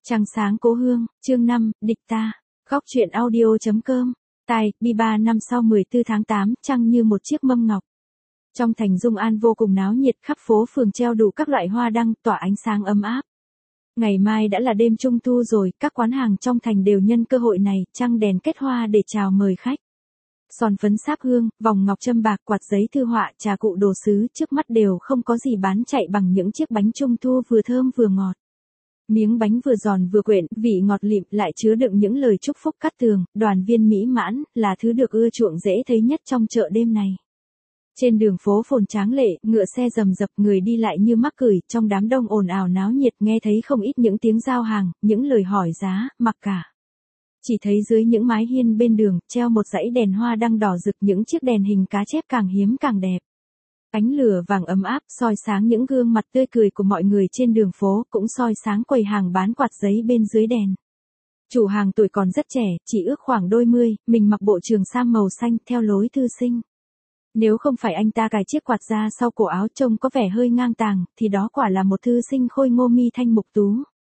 Trăng sáng cố hương, chương 5, địch ta. Góc truyện audio.com. Tài, Bi 3 năm sau 14 tháng 8, trăng như một chiếc mâm ngọc. Trong thành Dung An vô cùng náo nhiệt, khắp phố phường treo đủ các loại hoa đăng, tỏa ánh sáng ấm áp. Ngày mai đã là đêm trung thu rồi, các quán hàng trong thành đều nhân cơ hội này, trăng đèn kết hoa để chào mời khách. Son phấn sáp hương, vòng ngọc châm bạc, quạt giấy thư họa, trà cụ đồ sứ, trước mắt đều không có gì bán chạy bằng những chiếc bánh trung thu vừa thơm vừa ngọt. Miếng bánh vừa giòn vừa quyện, vị ngọt lịm lại chứa đựng những lời chúc phúc cát tường, đoàn viên mỹ mãn, là thứ được ưa chuộng dễ thấy nhất trong chợ đêm này. Trên đường phố phồn tráng lệ, ngựa xe rầm rập, người đi lại như mắc cười, trong đám đông ồn ào náo nhiệt, nghe thấy không ít những tiếng giao hàng, những lời hỏi giá, mặc cả. Chỉ thấy dưới những mái hiên bên đường, treo một dãy đèn hoa đăng đỏ rực, những chiếc đèn hình cá chép càng hiếm càng đẹp. Ánh lửa vàng ấm áp, soi sáng những gương mặt tươi cười của mọi người trên đường phố, cũng soi sáng quầy hàng bán quạt giấy bên dưới đèn. Chủ hàng tuổi còn rất trẻ, chỉ ước khoảng đôi mươi, mình mặc bộ trường sam màu xanh, theo lối thư sinh. Nếu không phải anh ta cài chiếc quạt ra sau cổ áo trông có vẻ hơi ngang tàng, thì đó quả là một thư sinh khôi ngô mi thanh mục tú.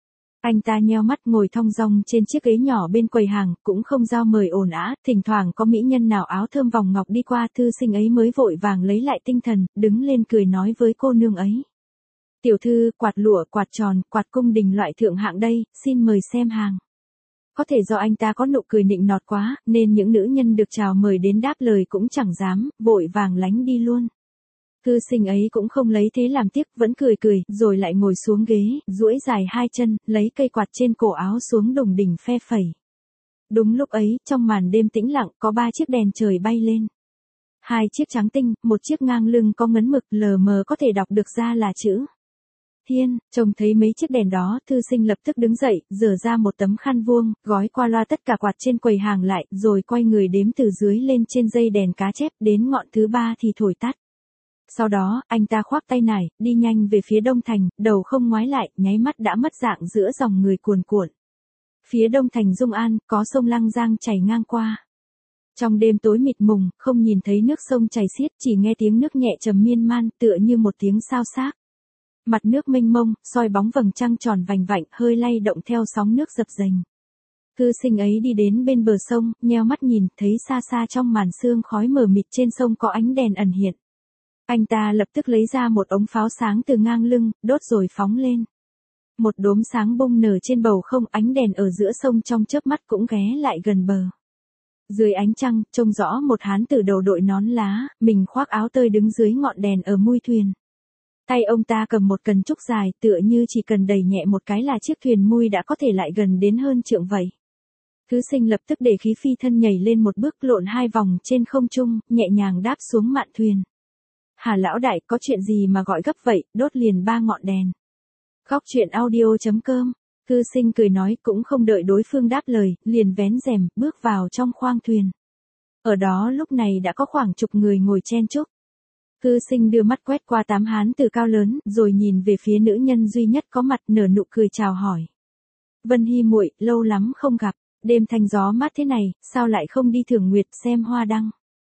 Anh ta nheo mắt ngồi thong dong trên chiếc ghế nhỏ bên quầy hàng, cũng không rao mời ồn ào, thỉnh thoảng có mỹ nhân nào áo thơm vòng ngọc đi qua, thư sinh ấy mới vội vàng lấy lại tinh thần, đứng lên cười nói với cô nương ấy. Tiểu thư, quạt lụa, quạt tròn, quạt cung đình loại thượng hạng đây, xin mời xem hàng. Có thể do anh ta có nụ cười nịnh nọt quá, nên những nữ nhân được chào mời đến đáp lời cũng chẳng dám, vội vàng lánh đi luôn. Thư sinh ấy cũng không lấy thế làm tiếc, vẫn cười cười, rồi lại ngồi xuống ghế, duỗi dài hai chân, lấy cây quạt trên cổ áo xuống đùng đỉnh phe phẩy. Đúng lúc ấy, trong màn đêm tĩnh lặng, có 3 chiếc đèn trời bay lên. 2 chiếc trắng tinh, một chiếc ngang lưng có ngấn mực, lờ mờ có thể đọc được ra là chữ Thiên. Trông thấy mấy chiếc đèn đó, thư sinh lập tức đứng dậy, giở ra một tấm khăn vuông, gói qua loa tất cả quạt trên quầy hàng lại, rồi quay người đếm từ dưới lên trên dây đèn cá chép, đến ngọn thứ 3 thì thổi tắt. Sau đó, anh ta khoác tay nải, đi nhanh về phía đông thành, đầu không ngoái lại, nháy mắt đã mất dạng giữa dòng người cuồn cuộn. Phía đông thành Dung An, có sông Lăng Giang chảy ngang qua. Trong đêm tối mịt mùng, không nhìn thấy nước sông chảy xiết, chỉ nghe tiếng nước nhẹ trầm miên man, tựa như một tiếng sao xác. Mặt nước mênh mông, soi bóng vầng trăng tròn vành vạnh, hơi lay động theo sóng nước dập dềnh. Thư sinh ấy đi đến bên bờ sông, nheo mắt nhìn, thấy xa xa trong màn sương khói mờ mịt trên sông có ánh đèn ẩn hiện. Anh ta lập tức lấy ra một ống pháo sáng từ ngang lưng, đốt rồi phóng lên. Một đốm sáng bung nở trên bầu không, ánh đèn ở giữa sông trong chớp mắt cũng ghé lại gần bờ. Dưới ánh trăng, trông rõ một hán tử đầu đội nón lá, mình khoác áo tơi đứng dưới ngọn đèn ở mui thuyền. Tay ông ta cầm một cần trúc dài, tựa như chỉ cần đẩy nhẹ một cái là chiếc thuyền mui đã có thể lại gần đến hơn trượng vậy. Thư sinh lập tức để khí phi thân nhảy lên một bước, lộn 2 vòng trên không trung, nhẹ nhàng đáp xuống mạn thuyền. Hà lão đại, có chuyện gì mà gọi gấp vậy, đốt liền 3 ngọn đèn. Góc truyện audio.com. Thư sinh cười nói, cũng không đợi đối phương đáp lời, liền vén rèm, bước vào trong khoang thuyền. Ở đó lúc này đã có khoảng chục người ngồi chen chúc. Thư sinh đưa mắt quét qua 8 hán tử cao lớn, rồi nhìn về phía nữ nhân duy nhất có mặt, nở nụ cười chào hỏi. Vân Hy muội, lâu lắm không gặp, đêm thanh gió mát thế này, sao lại không đi thưởng nguyệt xem hoa đăng?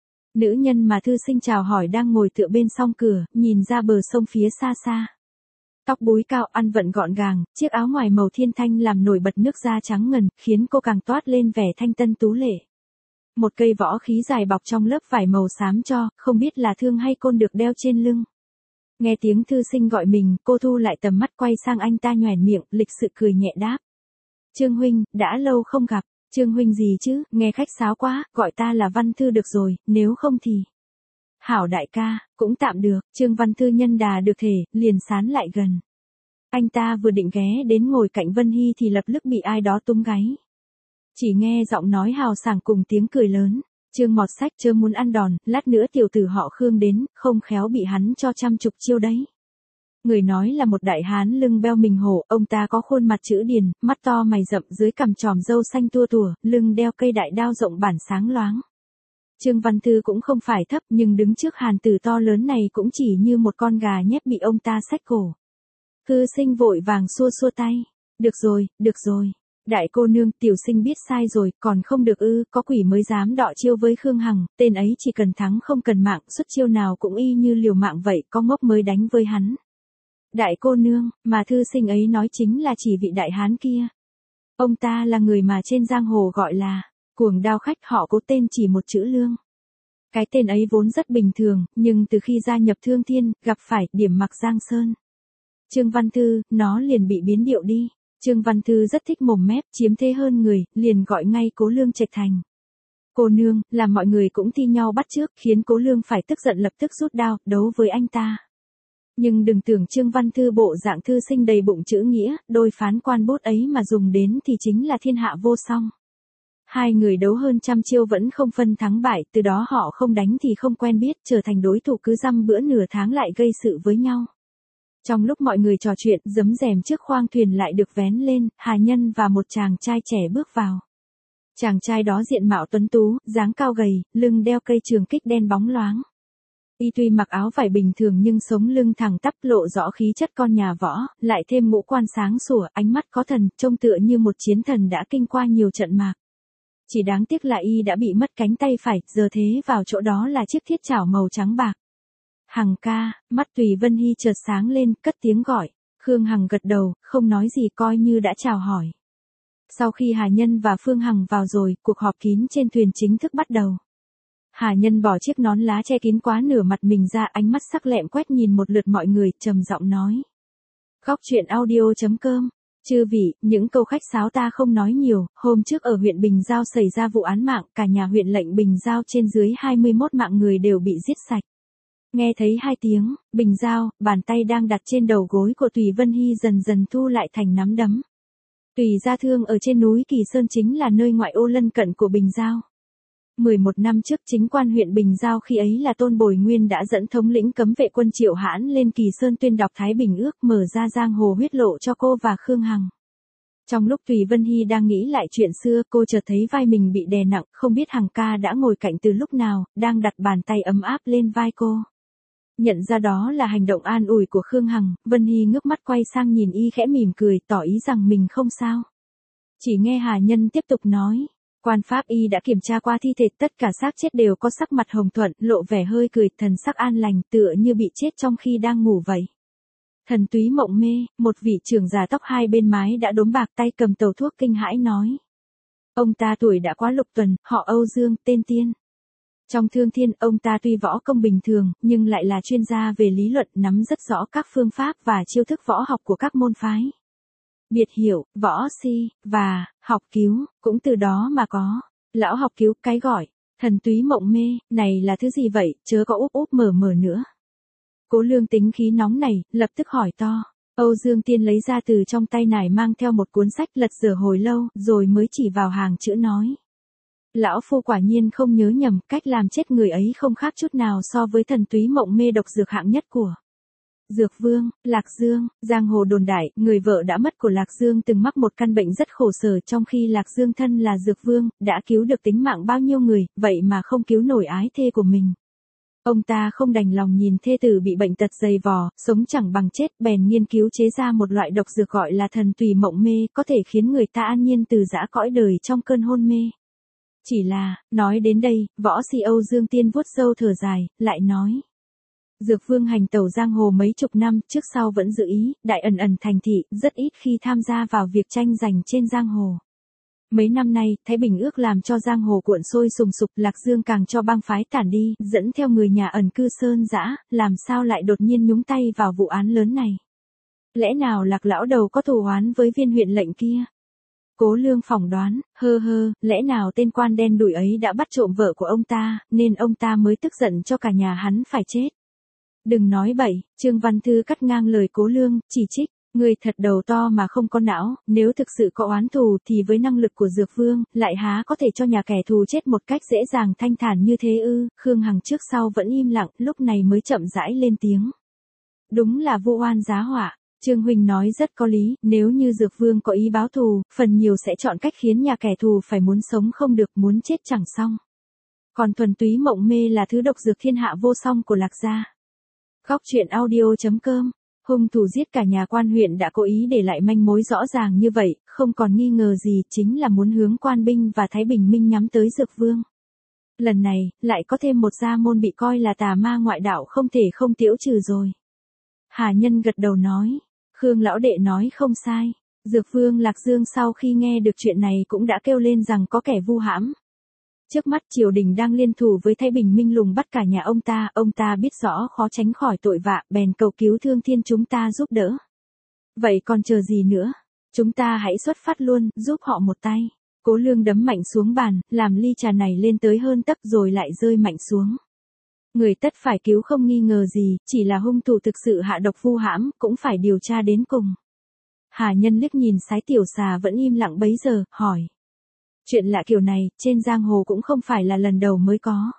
Nữ nhân mà thư sinh chào hỏi đang ngồi tựa bên song cửa, nhìn ra bờ sông phía xa xa. Tóc búi cao, ăn vận gọn gàng, chiếc áo ngoài màu thiên thanh làm nổi bật nước da trắng ngần, khiến cô càng toát lên vẻ thanh tân tú lệ. Một cây võ khí dài bọc trong lớp vải màu xám cho, không biết là thương hay côn được đeo trên lưng. Nghe tiếng thư sinh gọi mình, cô thu lại tầm mắt quay sang anh ta nhoẻn miệng, lịch sự cười nhẹ đáp. Trương huynh, đã lâu không gặp. Trương huynh gì chứ, nghe khách sáo quá, gọi ta là Văn Thư được rồi, nếu không thì... Hảo đại ca, cũng tạm được, Trương Văn Thư nhân đà được thể, liền sán lại gần. Anh ta vừa định ghé đến ngồi cạnh Vân Hy thì lập tức bị ai đó túm gáy. Chỉ nghe giọng nói hào sảng cùng tiếng cười lớn. Trương mọt sách chớ muốn ăn đòn, lát nữa tiểu tử họ Khương đến, không khéo bị hắn cho 100 chiêu đấy. Người nói là một đại hán lưng beo mình hổ, ông ta có khuôn mặt chữ điền, mắt to mày rậm, dưới cằm tròm râu xanh tua tủa, lưng đeo cây đại đao rộng bản sáng loáng. Trương Văn Thư cũng không phải thấp, nhưng đứng trước hàn tử to lớn này cũng chỉ như một con gà nhép bị ông ta xách cổ. Thư sinh vội vàng xua xua tay. Được rồi. Đại cô nương, tiểu sinh biết sai rồi, còn không được ư, có quỷ mới dám đọ chiêu với Khương Hằng, tên ấy chỉ cần thắng không cần mạng, xuất chiêu nào cũng y như liều mạng vậy, có ngốc mới đánh với hắn. Đại cô nương, mà thư sinh ấy nói chính là chỉ vị đại hán kia. Ông ta là người mà trên giang hồ gọi là cuồng đao khách, họ cố tên chỉ một chữ Lương. Cái tên ấy vốn rất bình thường, nhưng từ khi gia nhập Thương Thiên, gặp phải điểm mặc Giang Sơn, Trương Văn Thư, nó liền bị biến điệu đi. Trương Văn Thư rất thích mồm mép, chiếm thế hơn người, liền gọi ngay Cố Lương Trạch thành cô nương, làm mọi người cũng thi nhau bắt chước, khiến Cố Lương phải tức giận lập tức rút đao, đấu với anh ta. Nhưng đừng tưởng Trương Văn Thư bộ dạng thư sinh đầy bụng chữ nghĩa, đôi phán quan bút ấy mà dùng đến thì chính là thiên hạ vô song. Hai người đấu hơn trăm chiêu vẫn không phân thắng bại, từ đó họ không đánh thì không quen biết, trở thành đối thủ cứ dăm bữa nửa tháng lại gây sự với nhau. Trong lúc mọi người trò chuyện, giấm rèm trước khoang thuyền lại được vén lên, Hà Nhân và một chàng trai trẻ bước vào. Chàng trai đó diện mạo tuấn tú, dáng cao gầy, lưng đeo cây trường kích đen bóng loáng. Y tuy mặc áo vải bình thường nhưng sống lưng thẳng tắp, lộ rõ khí chất con nhà võ, lại thêm ngũ quan sáng sủa, ánh mắt có thần, trông tựa như một chiến thần đã kinh qua nhiều trận mạc. Chỉ đáng tiếc là y đã bị mất cánh tay phải, giờ thế vào chỗ đó là chiếc thiết chảo màu trắng bạc. Hằng ca, mắt Tùy Vân Hy chợt sáng lên, cất tiếng gọi. Khương Hằng gật đầu, không nói gì, coi như đã chào hỏi. Sau khi Hà Nhân và Phương Hằng vào rồi, cuộc họp kín trên thuyền chính thức bắt đầu. Hà Nhân bỏ chiếc nón lá che kín quá nửa mặt mình ra, ánh mắt sắc lẹm quét nhìn một lượt mọi người, trầm giọng nói. Góc truyện audio.com. Chư vị, những câu khách sáo ta không nói nhiều, hôm trước ở huyện Bình Giao xảy ra vụ án mạng, cả nhà huyện lệnh Bình Giao trên dưới 21 mạng người đều bị giết sạch. Nghe thấy hai tiếng, Bình Giao, bàn tay đang đặt trên đầu gối của Tùy Vân Hy dần dần thu lại thành nắm đấm. Tùy gia thương ở trên núi Kỳ Sơn chính là nơi ngoại ô lân cận của Bình Giao. 11 năm trước chính quan huyện Bình Giao khi ấy là Tôn Bồi Nguyên đã dẫn thống lĩnh cấm vệ quân Triệu Hãn lên Kỳ Sơn tuyên đọc Thái Bình ước, mở ra giang hồ huyết lộ cho cô và Khương Hằng. Trong lúc Tùy Vân Hy đang nghĩ lại chuyện xưa, cô chợt thấy vai mình bị đè nặng, không biết Hằng ca đã ngồi cạnh từ lúc nào, đang đặt bàn tay ấm áp lên vai cô. Nhận ra đó là hành động an ủi của Khương Hằng, Vân Hy ngước mắt quay sang nhìn y khẽ mỉm cười, tỏ ý rằng mình không sao. Chỉ nghe Hà Nhân tiếp tục nói. Quan pháp y đã kiểm tra qua thi thể, tất cả xác chết đều có sắc mặt hồng thuận, lộ vẻ hơi cười, thần sắc an lành, tựa như bị chết trong khi đang ngủ vậy. Thần túy mộng mê, một vị trưởng già tóc hai bên mái đã đốm bạc, tay cầm tàu thuốc kinh hãi nói. Ông ta tuổi đã quá lục tuần, họ Âu Dương, tên Tiên. Trong Thương Thiên, ông ta tuy võ công bình thường, nhưng lại là chuyên gia về lý luận, nắm rất rõ các phương pháp và chiêu thức võ học của các môn phái. Biệt hiệu, võ si, và học cứu, cũng từ đó mà có. Lão học cứu, cái gọi, thần túy mộng mê, này là thứ gì vậy, chớ có úp úp mở mở nữa. Cố Lương tính khí nóng này, lập tức hỏi to. Âu Dương Tiên lấy ra từ trong tay nải mang theo một cuốn sách, lật dở hồi lâu, rồi mới chỉ vào hàng chữ nói. Lão phu quả nhiên không nhớ nhầm, cách làm chết người ấy không khác chút nào so với thần túy mộng mê độc dược hạng nhất của Dược Vương. Lạc Dương, giang hồ đồn đại, người vợ đã mất của Lạc Dương từng mắc một căn bệnh rất khổ sở, trong khi Lạc Dương thân là Dược Vương, đã cứu được tính mạng bao nhiêu người, vậy mà không cứu nổi ái thê của mình. Ông ta không đành lòng nhìn thê tử bị bệnh tật dày vò, sống chẳng bằng chết, bèn nghiên cứu chế ra một loại độc dược gọi là thần tùy mộng mê, có thể khiến người ta an nhiên từ giã cõi đời trong cơn hôn mê. Chỉ là, nói đến đây, võ si Âu Dương Tiên vuốt râu thở dài, lại nói. Dược Vương hành tẩu giang hồ mấy chục năm, trước sau vẫn giữ ý, đại ẩn ẩn thành thị, rất ít khi tham gia vào việc tranh giành trên giang hồ. Mấy năm nay, Thái Bình ước làm cho giang hồ cuộn sôi sùng sục, Lạc Dương càng cho bang phái tản đi, dẫn theo người nhà ẩn cư sơn dã, làm sao lại đột nhiên nhúng tay vào vụ án lớn này. Lẽ nào Lạc lão đầu có thù oán với viên huyện lệnh kia? Cố Lương phỏng đoán, lẽ nào tên quan đen đủi ấy đã bắt trộm vợ của ông ta, nên ông ta mới tức giận cho cả nhà hắn phải chết. Đừng nói bậy, Trương Văn Thư cắt ngang lời Cố Lương, chỉ trích, người thật đầu to mà không có não, nếu thực sự có oán thù thì với năng lực của Dược Vương, lại há có thể cho nhà kẻ thù chết một cách dễ dàng thanh thản như thế ư? Khương Hằng trước sau vẫn im lặng, lúc này mới chậm rãi lên tiếng. Đúng là vu oan giá họa. Trương huynh nói rất có lý, nếu như Dược Vương có ý báo thù, phần nhiều sẽ chọn cách khiến nhà kẻ thù phải muốn sống không được, muốn chết chẳng xong. Còn thuần túy mộng mê là thứ độc dược thiên hạ vô song của Lạc gia. Góc truyện audio.com. Hung thủ giết cả nhà quan huyện đã cố ý để lại manh mối rõ ràng như vậy, không còn nghi ngờ gì, chính là muốn hướng Quan Binh và Thái Bình Minh nhắm tới Dược Vương. Lần này, lại có thêm một gia môn bị coi là tà ma ngoại đạo, không thể không tiễu trừ rồi. Hà Nhân gật đầu nói. Khương lão đệ nói không sai. Dược Vương Lạc Dương sau khi nghe được chuyện này cũng đã kêu lên rằng có kẻ vu hãm. Trước mắt triều đình đang liên thủ với Thái Bình Minh lùng bắt cả nhà ông ta biết rõ khó tránh khỏi tội vạ, bèn cầu cứu Thương Thiên chúng ta giúp đỡ. Vậy còn chờ gì nữa? Chúng ta hãy xuất phát luôn, giúp họ một tay. Cố Lương đấm mạnh xuống bàn, làm ly trà này lên tới hơn tấc rồi lại rơi mạnh xuống. Người tất phải cứu không nghi ngờ gì, chỉ là hung thủ thực sự hạ độc vu hãm, cũng phải điều tra đến cùng. Hà Nhân liếc nhìn Sái Tiểu Xà vẫn im lặng bấy giờ, hỏi. Chuyện lạ kiểu này, trên giang hồ cũng không phải là lần đầu mới có.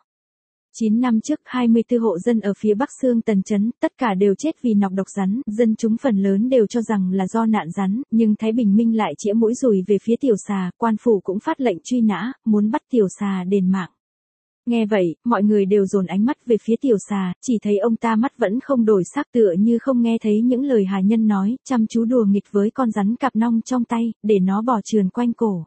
9 năm trước, 24 hộ dân ở phía Bắc Xương Tần Trấn, tất cả đều chết vì nọc độc rắn, dân chúng phần lớn đều cho rằng là do nạn rắn, nhưng Thái Bình Minh lại chĩa mũi dùi về phía Tiểu Xà, quan phủ cũng phát lệnh truy nã, muốn bắt Tiểu Xà đền mạng. Nghe vậy, mọi người đều dồn ánh mắt về phía Tiểu Xà, chỉ thấy ông ta mắt vẫn không đổi sắc tựa như không nghe thấy những lời Hà Nhân nói, chăm chú đùa nghịch với con rắn cặp nong trong tay, để nó bò trườn quanh cổ.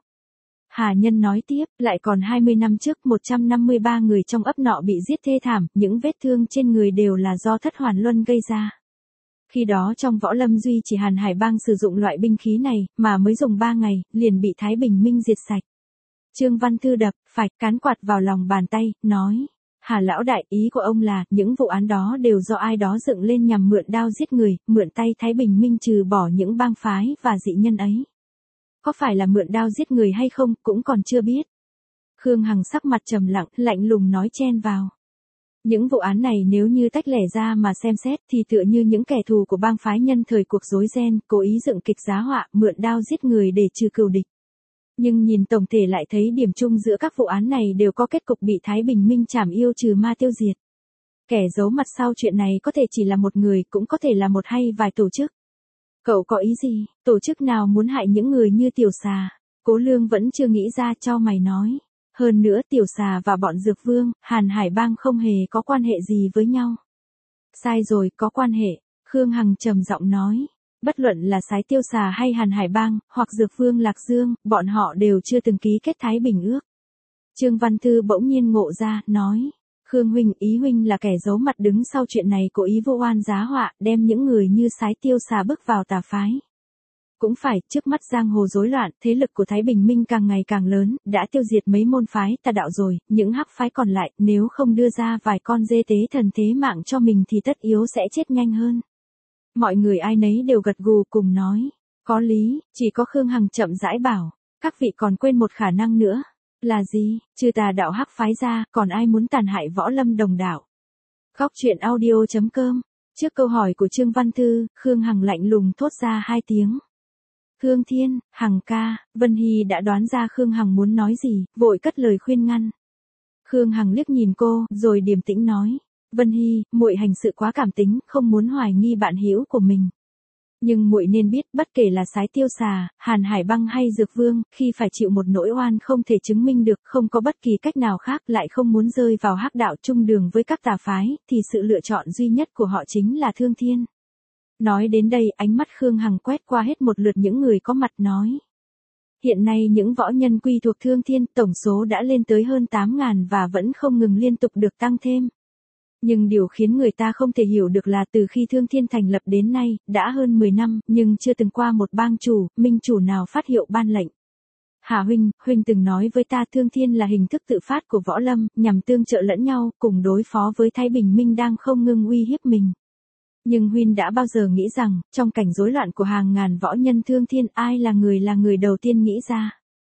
Hà Nhân nói tiếp, lại còn 20 năm trước 153 người trong ấp nọ bị giết thê thảm, những vết thương trên người đều là do Thất Hoàn Luân gây ra. Khi đó trong võ lâm duy chỉ Hàn Hải Bang sử dụng loại binh khí này, mà mới dùng 3 ngày, liền bị Thái Bình Minh diệt sạch. Trương Văn Thư đập, phải cán quạt vào lòng bàn tay, nói. Hà lão đại, ý của ông là, những vụ án đó đều do ai đó dựng lên nhằm mượn đao giết người, mượn tay Thái Bình Minh trừ bỏ những bang phái và dị nhân ấy. Có phải là mượn đao giết người hay không, cũng còn chưa biết. Khương Hằng sắc mặt trầm lặng, lạnh lùng nói chen vào. Những vụ án này nếu như tách lẻ ra mà xem xét thì tựa như những kẻ thù của bang phái nhân thời cuộc rối ren, cố ý dựng kịch giá họa, mượn đao giết người để trừ cừu địch. Nhưng nhìn tổng thể lại thấy điểm chung giữa các vụ án này đều có kết cục bị Thái Bình Minh trảm yêu trừ ma tiêu diệt. Kẻ giấu mặt sau chuyện này có thể chỉ là một người, cũng có thể là một hay vài tổ chức. Cậu có ý gì, tổ chức nào muốn hại những người như Tiểu Xà? Cố Lương vẫn chưa nghĩ ra, cho mày nói. Hơn nữa Tiểu Xà và bọn Dược Vương, Hàn Hải Bang không hề có quan hệ gì với nhau. Sai rồi, có quan hệ. Khương Hằng trầm giọng nói. Bất luận là Sái Tiêu Xà hay Hàn Hải Bang, hoặc Dược Vương Lạc Dương, bọn họ đều chưa từng ký kết Thái Bình ước. Trương Văn Thư bỗng nhiên ngộ ra, nói. Khương huynh, ý huynh là kẻ giấu mặt đứng sau chuyện này cố ý vô oan giá họa, đem những người như Sái Tiêu Xà bước vào tà phái. Cũng phải, trước mắt giang hồ rối loạn, thế lực của Thái Bình Minh càng ngày càng lớn, đã tiêu diệt mấy môn phái tà đạo rồi, những hắc phái còn lại, nếu không đưa ra vài con dê tế thần thế mạng cho mình thì tất yếu sẽ chết nhanh hơn. Mọi người ai nấy đều gật gù cùng nói. Có lý, chỉ có Khương Hằng chậm rãi bảo. Các vị còn quên một khả năng nữa. Là gì, trừ tà đạo hắc phái ra, còn ai muốn tàn hại võ lâm đồng đạo? Góc truyện audio.com. Trước câu hỏi của Trương Văn Thư, Khương Hằng lạnh lùng thốt ra 2 tiếng. Thương Thiên, Hằng ca, Vân Hy đã đoán ra Khương Hằng muốn nói gì, vội cất lời khuyên ngăn. Khương Hằng liếc nhìn cô, rồi điềm tĩnh nói. Vân Hy, muội hành sự quá cảm tính, không muốn hoài nghi bạn hữu của mình. Nhưng muội nên biết, bất kể là Sái Tiêu Xà, Hàn Hải Bang hay Dược Vương, khi phải chịu một nỗi oan không thể chứng minh được, không có bất kỳ cách nào khác, lại không muốn rơi vào hắc đạo chung đường với các tà phái, thì sự lựa chọn duy nhất của họ chính là Thương Thiên. Nói đến đây, ánh mắt Khương Hằng quét qua hết một lượt những người có mặt nói. Hiện nay những võ nhân quy thuộc Thương Thiên, tổng số đã lên tới hơn 8.000 và vẫn không ngừng liên tục được tăng thêm. Nhưng điều khiến người ta không thể hiểu được là từ khi Thương Thiên thành lập đến nay, đã hơn 10 năm, nhưng chưa từng qua một bang chủ, minh chủ nào phát hiệu ban lệnh. Hà huynh từng nói với ta Thương Thiên là hình thức tự phát của võ lâm, nhằm tương trợ lẫn nhau, cùng đối phó với Thái Bình Minh đang không ngừng uy hiếp mình. Nhưng huynh đã bao giờ nghĩ rằng, trong cảnh rối loạn của hàng ngàn võ nhân Thương Thiên, ai là người đầu tiên nghĩ ra?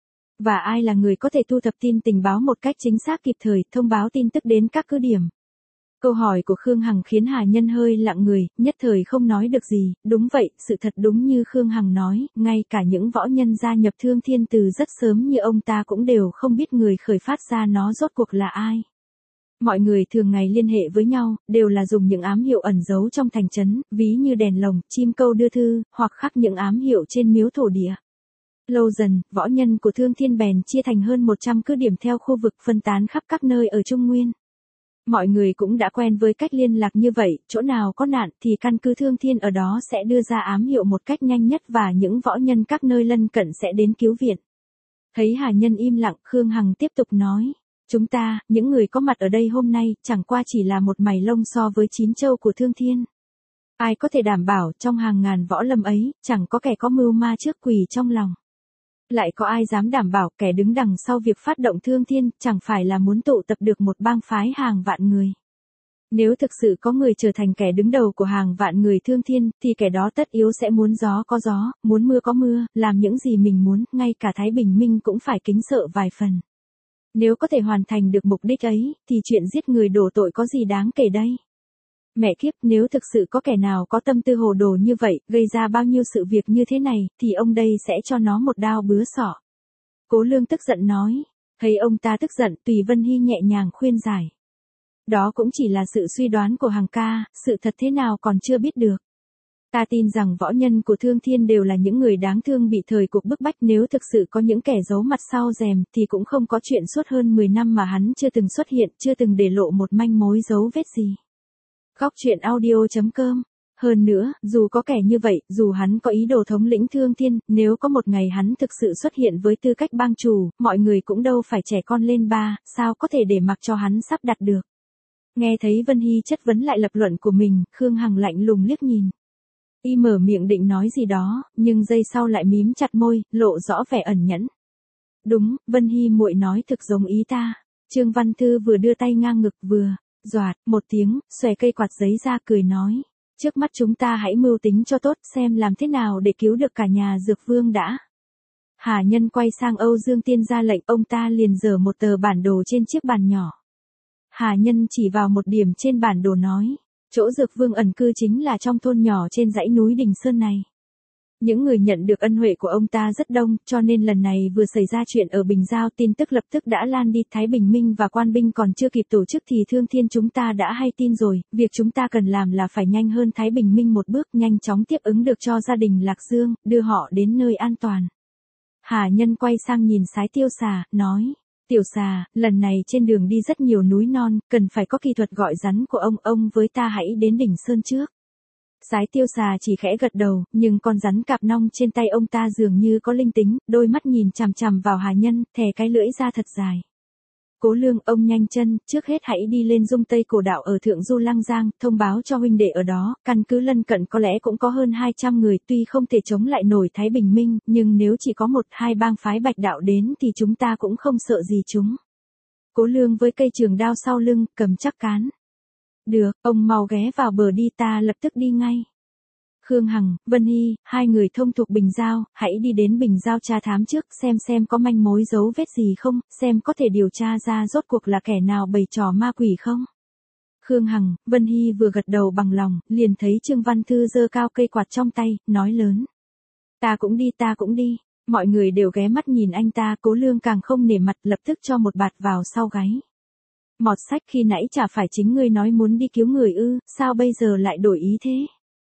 Và ai là người có thể thu thập tin tình báo một cách chính xác kịp thời, thông báo tin tức đến các cứ điểm? Câu hỏi của Khương Hằng khiến Hà Nhân hơi lặng người, nhất thời không nói được gì. Đúng vậy, sự thật đúng như Khương Hằng nói, ngay cả những võ nhân gia nhập Thương Thiên từ rất sớm như ông ta cũng đều không biết người khởi phát ra nó rốt cuộc là ai. Mọi người thường ngày liên hệ với nhau, đều là dùng những ám hiệu ẩn giấu trong thành trấn, ví như đèn lồng, chim câu đưa thư, hoặc khắc những ám hiệu trên miếu thổ địa. Lâu dần, võ nhân của Thương Thiên bèn chia thành hơn 100 cứ điểm theo khu vực phân tán khắp các nơi ở Trung Nguyên. Mọi người cũng đã quen với cách liên lạc như vậy, chỗ nào có nạn thì căn cứ Thương Thiên ở đó sẽ đưa ra ám hiệu một cách nhanh nhất và những võ nhân các nơi lân cận sẽ đến cứu viện. Thấy Hà Nhân im lặng, Khương Hằng tiếp tục nói. Chúng ta, những người có mặt ở đây hôm nay, chẳng qua chỉ là một mảy lông so với 9 châu của Thương Thiên. Ai có thể đảm bảo trong hàng ngàn võ lâm ấy, chẳng có kẻ có mưu ma trước quỷ trong lòng. Lại có ai dám đảm bảo kẻ đứng đằng sau việc phát động thương thiên, chẳng phải là muốn tụ tập được một bang phái hàng vạn người. Nếu thực sự có người trở thành kẻ đứng đầu của hàng vạn người thương thiên, thì kẻ đó tất yếu sẽ muốn gió có gió, muốn mưa có mưa, làm những gì mình muốn, ngay cả Thái Bình Minh cũng phải kính sợ vài phần. Nếu có thể hoàn thành được mục đích ấy, thì chuyện giết người đổ tội có gì đáng kể đây? Mẹ kiếp, nếu thực sự có kẻ nào có tâm tư hồ đồ như vậy, gây ra bao nhiêu sự việc như thế này, thì ông đây sẽ cho nó một đao bứa xỏ. Cố Lương tức giận nói. Thấy ông ta tức giận, Tùy Vân Hy nhẹ nhàng khuyên giải. Đó cũng chỉ là sự suy đoán của Hằng ca, sự thật thế nào còn chưa biết được. Ta tin rằng võ nhân của Thương Thiên đều là những người đáng thương bị thời cuộc bức bách, nếu thực sự có những kẻ giấu mặt sau rèm thì cũng không có chuyện suốt hơn 10 năm mà hắn chưa từng xuất hiện, chưa từng để lộ một manh mối dấu vết gì. Góc truyện audio.com. Hơn nữa, dù có kẻ như vậy, dù hắn có ý đồ thống lĩnh Thương Thiên, nếu có một ngày hắn thực sự xuất hiện với tư cách bang chủ, mọi người cũng đâu phải trẻ con lên ba, sao có thể để mặc cho hắn sắp đặt được. Nghe thấy Vân Hy chất vấn lại lập luận của mình, Khương Hằng lạnh lùng liếc nhìn. Y mở miệng định nói gì đó, nhưng giây sau lại mím chặt môi, lộ rõ vẻ ẩn nhẫn. Đúng, Vân Hy muội nói thực giống ý ta. Trương Văn Thư vừa đưa tay ngang ngực vừa, doạt, một tiếng, xòe cây quạt giấy ra cười nói. Trước mắt chúng ta hãy mưu tính cho tốt, xem làm thế nào để cứu được cả nhà Dược Vương đã. Hà Nhân quay sang Âu Dương Tiên ra lệnh, ông ta liền giở một tờ bản đồ trên chiếc bàn nhỏ. Hà Nhân chỉ vào một điểm trên bản đồ nói. Chỗ Dược Vương ẩn cư chính là trong thôn nhỏ trên dãy núi Đình Sơn này. Những người nhận được ân huệ của ông ta rất đông, cho nên lần này vừa xảy ra chuyện ở Bình Giao, tin tức lập tức đã lan đi. Thái Bình Minh và Quan Binh còn chưa kịp tổ chức thì Thương Thiên chúng ta đã hay tin rồi, việc chúng ta cần làm là phải nhanh hơn Thái Bình Minh một bước, nhanh chóng tiếp ứng được cho gia đình Lạc Dương, đưa họ đến nơi an toàn. Hà Nhân quay sang nhìn Sái Tiêu Xà, nói. Tiểu Xà, lần này trên đường đi rất nhiều núi non, cần phải có kỹ thuật gọi rắn của ông với ta hãy đến đỉnh Sơn trước. Sái Tiêu Xà chỉ khẽ gật đầu, nhưng con rắn cạp nong trên tay ông ta dường như có linh tính, đôi mắt nhìn chằm chằm vào Hà Nhân, thè cái lưỡi ra thật dài. Cố Lương, ông nhanh chân, trước hết hãy đi lên Dung Tây Cổ Đạo ở Thượng Du Lăng Giang, thông báo cho huynh đệ ở đó, căn cứ lân cận có lẽ cũng có hơn 200 người, tuy không thể chống lại nổi Thái Bình Minh, nhưng nếu chỉ có 1-2 bang phái Bạch Đạo đến thì chúng ta cũng không sợ gì chúng. Cố Lương với cây trường đao sau lưng, cầm chắc cán. Được, ông mau ghé vào bờ đi, ta lập tức đi ngay. Khương Hằng, Vân Hy, hai người thông thuộc Bình Giao, hãy đi đến Bình Giao tra thám trước, xem có manh mối dấu vết gì không, xem có thể điều tra ra rốt cuộc là kẻ nào bày trò ma quỷ không. Khương Hằng, Vân Hy vừa gật đầu bằng lòng, liền thấy Trương Văn Thư giơ cao cây quạt trong tay, nói lớn. Ta cũng đi. Mọi người đều ghé mắt nhìn anh ta, Cố Lương càng không nể mặt, lập tức cho một bạt vào sau gáy. Mọt Sách, khi nãy chả phải chính ngươi nói muốn đi cứu người ư, sao bây giờ lại đổi ý thế?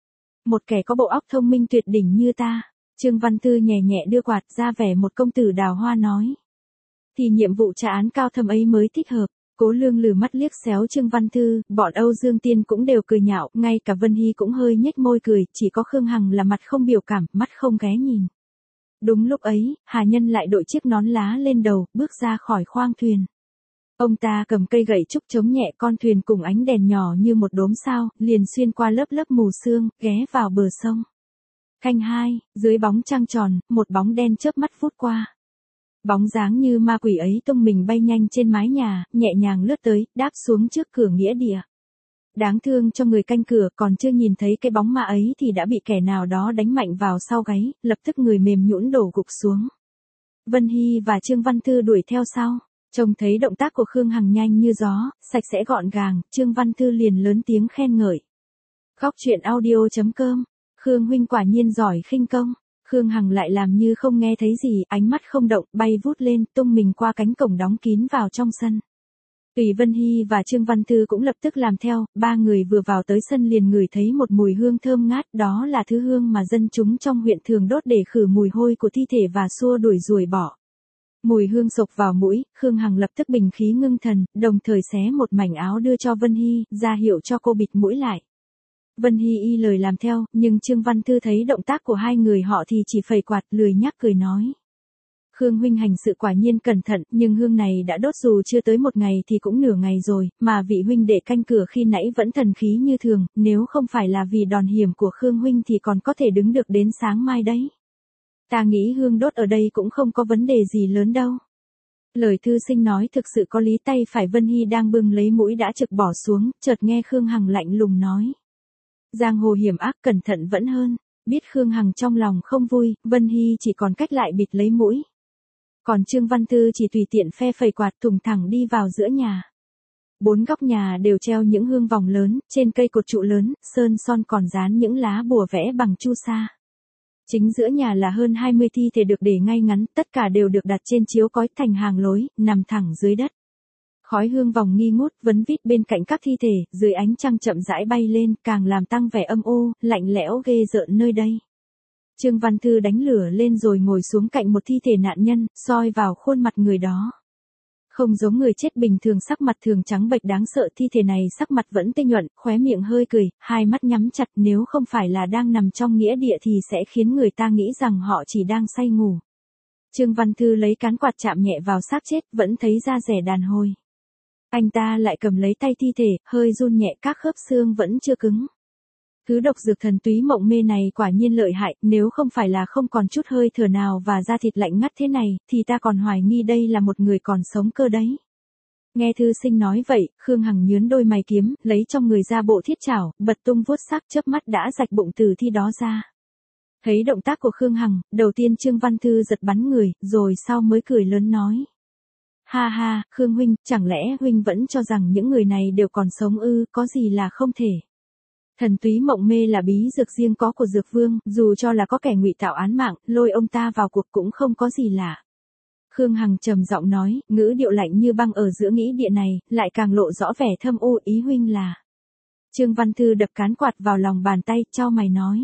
Một kẻ có bộ óc thông minh tuyệt đỉnh như ta. Trương Văn Thư nhẹ nhẹ đưa quạt ra vẻ một công tử đào hoa nói. Thì nhiệm vụ tra án cao thâm ấy mới thích hợp. Cố Lương lừ mắt liếc xéo Trương Văn Thư, bọn Âu Dương Tiên cũng đều cười nhạo, ngay cả Vân Hy cũng hơi nhếch môi cười, chỉ có Khương Hằng là mặt không biểu cảm, mắt không ghé nhìn. Đúng lúc ấy, Hà Nhân lại đội chiếc nón lá lên đầu, bước ra khỏi khoang thuyền. Ông ta cầm cây gậy trúc chống nhẹ con thuyền cùng ánh đèn nhỏ như một đốm sao, liền xuyên qua lớp mù sương, ghé vào bờ sông. Canh 2, dưới bóng trăng tròn, một bóng đen chớp mắt vút qua. Bóng dáng như ma quỷ ấy tung mình bay nhanh trên mái nhà, nhẹ nhàng lướt tới, đáp xuống trước cửa nghĩa địa. Đáng thương cho người canh cửa, còn chưa nhìn thấy cái bóng ma ấy thì đã bị kẻ nào đó đánh mạnh vào sau gáy, lập tức người mềm nhũn đổ gục xuống. Vân Hy và Trương Văn Thư đuổi theo sau. Trông thấy động tác của Khương Hằng nhanh như gió, sạch sẽ gọn gàng, Trương Văn Thư liền lớn tiếng khen ngợi. Góc truyện audio.com. Khương huynh quả nhiên giỏi khinh công. Khương Hằng lại làm như không nghe thấy gì, ánh mắt không động, bay vút lên, tung mình qua cánh cổng đóng kín vào trong sân. Tùy Vân Hy và Trương Văn Thư cũng lập tức làm theo, ba người vừa vào tới sân liền ngửi thấy một mùi hương thơm ngát, đó là thứ hương mà dân chúng trong huyện thường đốt để khử mùi hôi của thi thể và xua đuổi ruồi bọ. Mùi hương sộc vào mũi, Khương Hằng lập tức bình khí ngưng thần, đồng thời xé một mảnh áo đưa cho Vân Hy, ra hiệu cho cô bịt mũi lại. Vân Hy y lời làm theo, nhưng Trương Văn Thư thấy động tác của hai người họ thì chỉ phẩy quạt, lười nhác cười nói. Khương huynh hành sự quả nhiên cẩn thận, nhưng hương này đã đốt dù chưa tới một ngày thì cũng nửa ngày rồi, mà vị huynh đệ canh cửa khi nãy vẫn thần khí như thường, nếu không phải là vì đòn hiểm của Khương huynh thì còn có thể đứng được đến sáng mai đấy. Ta nghĩ hương đốt ở đây cũng không có vấn đề gì lớn đâu. Lời thư sinh nói thực sự có lý, tay phải Vân Hy đang bưng lấy mũi đã trực bỏ xuống, chợt nghe Khương Hằng lạnh lùng nói. Giang hồ hiểm ác, cẩn thận vẫn hơn. Biết Khương Hằng trong lòng không vui, Vân Hy chỉ còn cách lại bịt lấy mũi. Còn Trương Văn Thư chỉ tùy tiện phe phẩy quạt thùng thẳng đi vào giữa nhà. Bốn góc nhà đều treo những hương vòng lớn, trên cây cột trụ lớn, sơn son còn dán những lá bùa vẽ bằng chu sa. Chính giữa nhà là hơn 20 thi thể được để ngay ngắn, tất cả đều được đặt trên chiếu cói thành hàng lối, nằm thẳng dưới đất. Khói hương vòng nghi ngút vấn vít bên cạnh các thi thể, dưới ánh trăng chậm rãi bay lên, càng làm tăng vẻ âm u, lạnh lẽo ghê rợn nơi đây. Trương Văn Thư đánh lửa lên rồi ngồi xuống cạnh một thi thể nạn nhân, soi vào khuôn mặt người đó. Không giống người chết bình thường, sắc mặt thường trắng bệch đáng sợ, thi thể này sắc mặt vẫn tinh nhuận, khóe miệng hơi cười, hai mắt nhắm chặt, nếu không phải là đang nằm trong nghĩa địa thì sẽ khiến người ta nghĩ rằng họ chỉ đang say ngủ. Trương Văn Thư lấy cán quạt chạm nhẹ vào xác chết, vẫn thấy da rẻ đàn hồi. Anh ta lại cầm lấy tay thi thể, hơi run nhẹ, các khớp xương vẫn chưa cứng. Thứ độc dược thần túy mộng mê này quả nhiên lợi hại, nếu không phải là không còn chút hơi thở nào và da thịt lạnh ngắt thế này, thì ta còn hoài nghi đây là một người còn sống cơ đấy. Nghe thư sinh nói vậy, Khương Hằng nhướng đôi mày kiếm, lấy trong người ra bộ thiết chảo, bật tung vuốt sắc, chớp mắt đã rạch bụng tử thi đó ra. Thấy động tác của Khương Hằng, đầu tiên Trương Văn Thư giật bắn người, rồi sau mới cười lớn nói. Ha ha, Khương huynh, chẳng lẽ huynh vẫn cho rằng những người này đều còn sống ư, có gì là không thể. Thần túy mộng mê là bí dược riêng có của Dược Vương, dù cho là có kẻ ngụy tạo án mạng, lôi ông ta vào cuộc cũng không có gì lạ. Khương Hằng trầm giọng nói, ngữ điệu lạnh như băng ở giữa nghĩa địa này, lại càng lộ rõ vẻ thâm u, ý huynh là. Trương Văn Thư đập cán quạt vào lòng bàn tay, chau mày nói.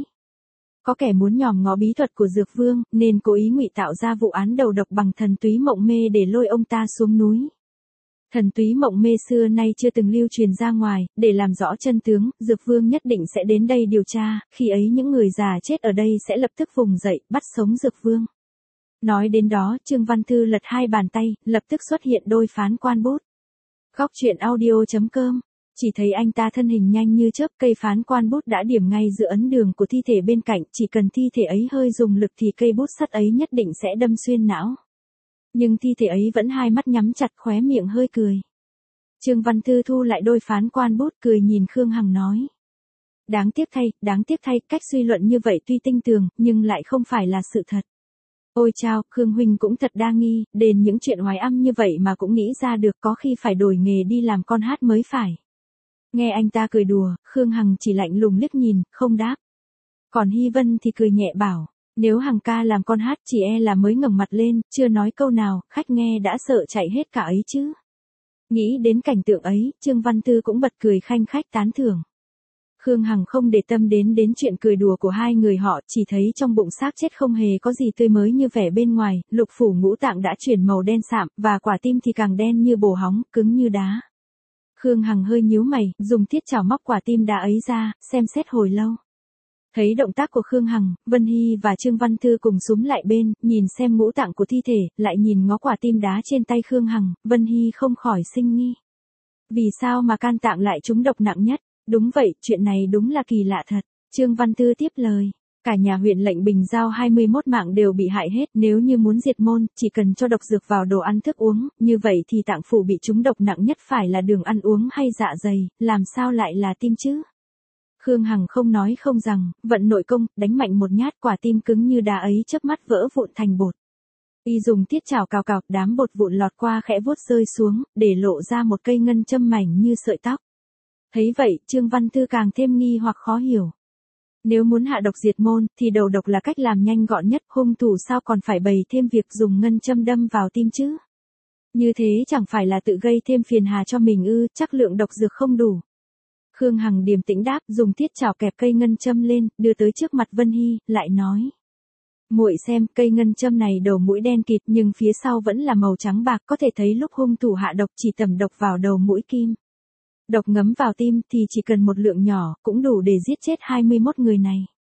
Có kẻ muốn nhòm ngó bí thuật của Dược Vương, nên cố ý ngụy tạo ra vụ án đầu độc bằng thần túy mộng mê để lôi ông ta xuống núi. Thần túy mộng mê xưa nay chưa từng lưu truyền ra ngoài, để làm rõ chân tướng, Dược Vương nhất định sẽ đến đây điều tra, khi ấy những người già chết ở đây sẽ lập tức vùng dậy, bắt sống Dược Vương. Nói đến đó, Trương Văn Thư lật hai bàn tay, lập tức xuất hiện đôi phán quan bút. Góc truyện audio.com, chỉ thấy anh ta thân hình nhanh như chớp, cây phán quan bút đã điểm ngay giữa ấn đường của thi thể bên cạnh, chỉ cần thi thể ấy hơi dùng lực thì cây bút sắt ấy nhất định sẽ đâm xuyên não. Nhưng thi thể ấy vẫn hai mắt nhắm chặt, khóe miệng hơi cười. Trương Văn Thư thu lại đôi phán quan bút, cười nhìn Khương Hằng nói. Đáng tiếc thay, cách suy luận như vậy tuy tinh tường, nhưng lại không phải là sự thật. Ôi chao, Khương huynh cũng thật đa nghi, đến những chuyện oái âm như vậy mà cũng nghĩ ra được, có khi phải đổi nghề đi làm con hát mới phải. Nghe anh ta cười đùa, Khương Hằng chỉ lạnh lùng liếc nhìn, không đáp. Còn Hy Vân thì cười nhẹ bảo. Nếu Hằng ca làm con hát chỉ e là mới ngẩng mặt lên, chưa nói câu nào, khách nghe đã sợ chạy hết cả ấy chứ. Nghĩ đến cảnh tượng ấy, Trương Văn Thư cũng bật cười khanh khách tán thưởng. Khương Hằng không để tâm đến chuyện cười đùa của hai người họ, chỉ thấy trong bụng xác chết không hề có gì tươi mới như vẻ bên ngoài, lục phủ ngũ tạng đã chuyển màu đen sạm, và quả tim thì càng đen như bồ hóng, cứng như đá. Khương Hằng hơi nhíu mày, dùng thiết chảo móc quả tim đá ấy ra, xem xét hồi lâu. Thấy động tác của Khương Hằng, Vân Hy và Trương Văn Thư cùng xúm lại bên, nhìn xem ngũ tạng của thi thể, lại nhìn ngó quả tim đá trên tay Khương Hằng, Vân Hy không khỏi sinh nghi. Vì sao mà can tạng lại trúng độc nặng nhất? Đúng vậy, chuyện này đúng là kỳ lạ thật. Trương Văn Thư tiếp lời. Cả nhà huyện Lệnh Bình Giao 21 mạng đều bị hại hết, nếu như muốn diệt môn, chỉ cần cho độc dược vào đồ ăn thức uống, như vậy thì tạng phủ bị trúng độc nặng nhất phải là đường ăn uống hay dạ dày, làm sao lại là tim chứ? Khương Hằng không nói không rằng, vận nội công, đánh mạnh một nhát, quả tim cứng như đá ấy chớp mắt vỡ vụn thành bột. Y dùng thiết chảo cào cào, đám bột vụn lọt qua khẽ vuốt rơi xuống, để lộ ra một cây ngân châm mảnh như sợi tóc. Thấy vậy, Trương Văn Thư càng thêm nghi hoặc khó hiểu. Nếu muốn hạ độc diệt môn, thì đầu độc là cách làm nhanh gọn nhất, hung thủ sao còn phải bày thêm việc dùng ngân châm đâm vào tim chứ? Như thế chẳng phải là tự gây thêm phiền hà cho mình ư, chắc lượng độc dược không đủ. Khương Hằng điềm tĩnh đáp, dùng thiết chảo kẹp cây ngân châm lên, đưa tới trước mặt Vân Hy, lại nói. Muội xem, cây ngân châm này đầu mũi đen kịt nhưng phía sau vẫn là màu trắng bạc, có thể thấy lúc hung thủ hạ độc chỉ tẩm độc vào đầu mũi kim. Độc ngấm vào tim thì chỉ cần một lượng nhỏ, cũng đủ để giết chết 21 người này.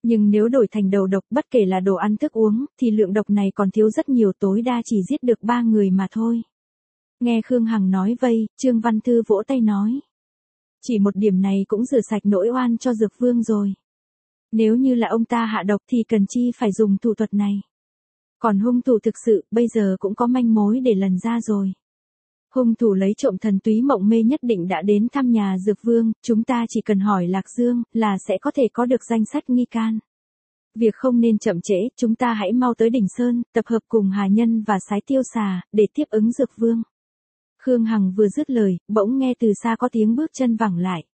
Nhưng nếu đổi thành đầu độc bất kể là đồ ăn thức uống, thì lượng độc này còn thiếu rất nhiều, tối đa chỉ giết được 3 người mà thôi. Nghe Khương Hằng nói vây, Trương Văn Thư vỗ tay nói. Chỉ một điểm này cũng rửa sạch nỗi oan cho Dược Vương rồi. Nếu như là ông ta hạ độc thì cần chi phải dùng thủ thuật này. Còn hung thủ thực sự, bây giờ cũng có manh mối để lần ra rồi. Hung thủ lấy trộm thần túy mộng mê nhất định đã đến thăm nhà Dược Vương, chúng ta chỉ cần hỏi Lạc Dương là sẽ có thể có được danh sách nghi can. Việc không nên chậm trễ, chúng ta hãy mau tới Đỉnh Sơn, tập hợp cùng Hà Nhân và Sái Tiêu Xà, để tiếp ứng Dược Vương. Khương Hằng vừa dứt lời, bỗng nghe từ xa có tiếng bước chân vẳng lại.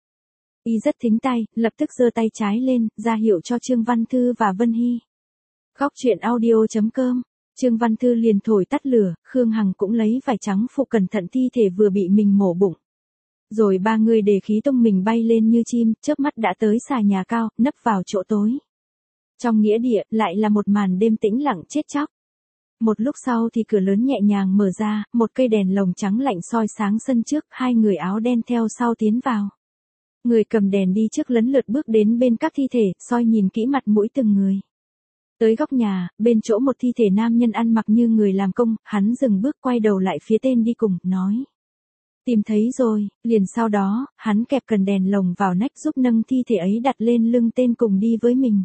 Y rất thính tay, lập tức giơ tay trái lên, ra hiệu cho Trương Văn Thư và Vân Hy. Góc truyện audio.com. Trương Văn Thư liền thổi tắt lửa, Khương Hằng cũng lấy vải trắng phủ cẩn thận thi thể vừa bị mình mổ bụng. Rồi ba người để khí tung mình bay lên như chim, chớp mắt đã tới xà nhà cao, nấp vào chỗ tối. Trong nghĩa địa, lại là một màn đêm tĩnh lặng chết chóc. Một lúc sau thì cửa lớn nhẹ nhàng mở ra, một cây đèn lồng trắng lạnh soi sáng sân trước, hai người áo đen theo sau tiến vào. Người cầm đèn đi trước lấn lượt bước đến bên các thi thể, soi nhìn kỹ mặt mũi từng người. Tới góc nhà, bên chỗ một thi thể nam nhân ăn mặc như người làm công, hắn dừng bước quay đầu lại phía tên đi cùng, nói. Tìm thấy rồi, liền sau đó, hắn kẹp cần đèn lồng vào nách giúp nâng thi thể ấy đặt lên lưng tên cùng đi với mình.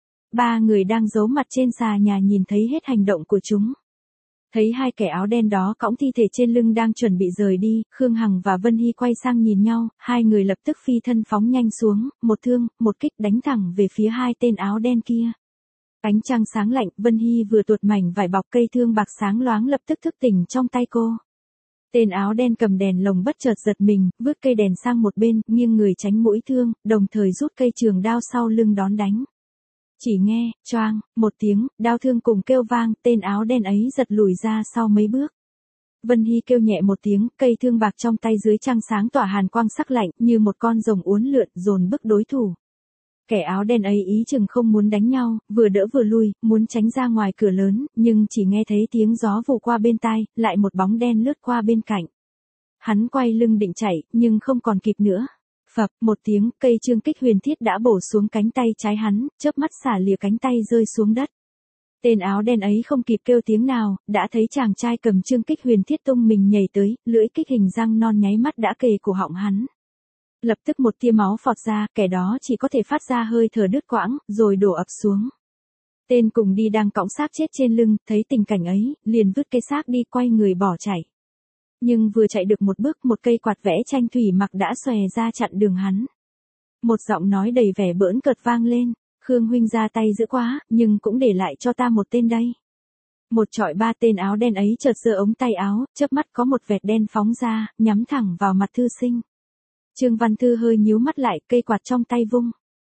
Ba người đang giấu mặt trên xà nhà nhìn thấy hết hành động của chúng. Thấy hai kẻ áo đen đó cõng thi thể trên lưng đang chuẩn bị rời đi, Khương Hằng và Vân Hy quay sang nhìn nhau, hai người lập tức phi thân phóng nhanh xuống, một thương, một kích đánh thẳng về phía hai tên áo đen kia. Ánh trăng sáng lạnh, Vân Hy vừa tuột mảnh vải bọc cây thương bạc sáng loáng lập tức thức tỉnh trong tay cô. Tên áo đen cầm đèn lồng bất chợt giật mình, vứt cây đèn sang một bên, nghiêng người tránh mũi thương, đồng thời rút cây trường đao sau lưng đón đánh. Chỉ nghe, choang, một tiếng, đao thương cùng kêu vang, tên áo đen ấy giật lùi ra sau mấy bước. Vân Hy kêu nhẹ một tiếng, cây thương bạc trong tay dưới trăng sáng tỏa hàn quang sắc lạnh, như một con rồng uốn lượn, dồn bức đối thủ. Kẻ áo đen ấy ý chừng không muốn đánh nhau, vừa đỡ vừa lui, muốn tránh ra ngoài cửa lớn, nhưng chỉ nghe thấy tiếng gió vù qua bên tai, lại một bóng đen lướt qua bên cạnh. Hắn quay lưng định chạy, nhưng không còn kịp nữa. Phập, một tiếng, cây chương kích huyền thiết đã bổ xuống cánh tay trái hắn, chớp mắt xả lìa cánh tay rơi xuống đất. Tên áo đen ấy không kịp kêu tiếng nào, đã thấy chàng trai cầm chương kích huyền thiết tung mình nhảy tới, lưỡi kích hình răng non nháy mắt đã kề cổ họng hắn. Lập tức một tia máu phọt ra, kẻ đó chỉ có thể phát ra hơi thở đứt quãng, rồi đổ ập xuống. Tên cùng đi đang cõng xác chết trên lưng, thấy tình cảnh ấy, liền vứt cây xác đi quay người bỏ chạy. Nhưng vừa chạy được một bước, một cây quạt vẽ tranh thủy mặc đã xòe ra chặn đường hắn. Một giọng nói đầy vẻ bỡn cợt vang lên, Khương huynh ra tay dữ quá, nhưng cũng để lại cho ta một tên đây. Một trọi ba, tên áo đen ấy chợt giơ ống tay áo, chớp mắt có một vệt đen phóng ra, nhắm thẳng vào mặt thư sinh. Trương Văn Thư hơi nhíu mắt lại, cây quạt trong tay vung.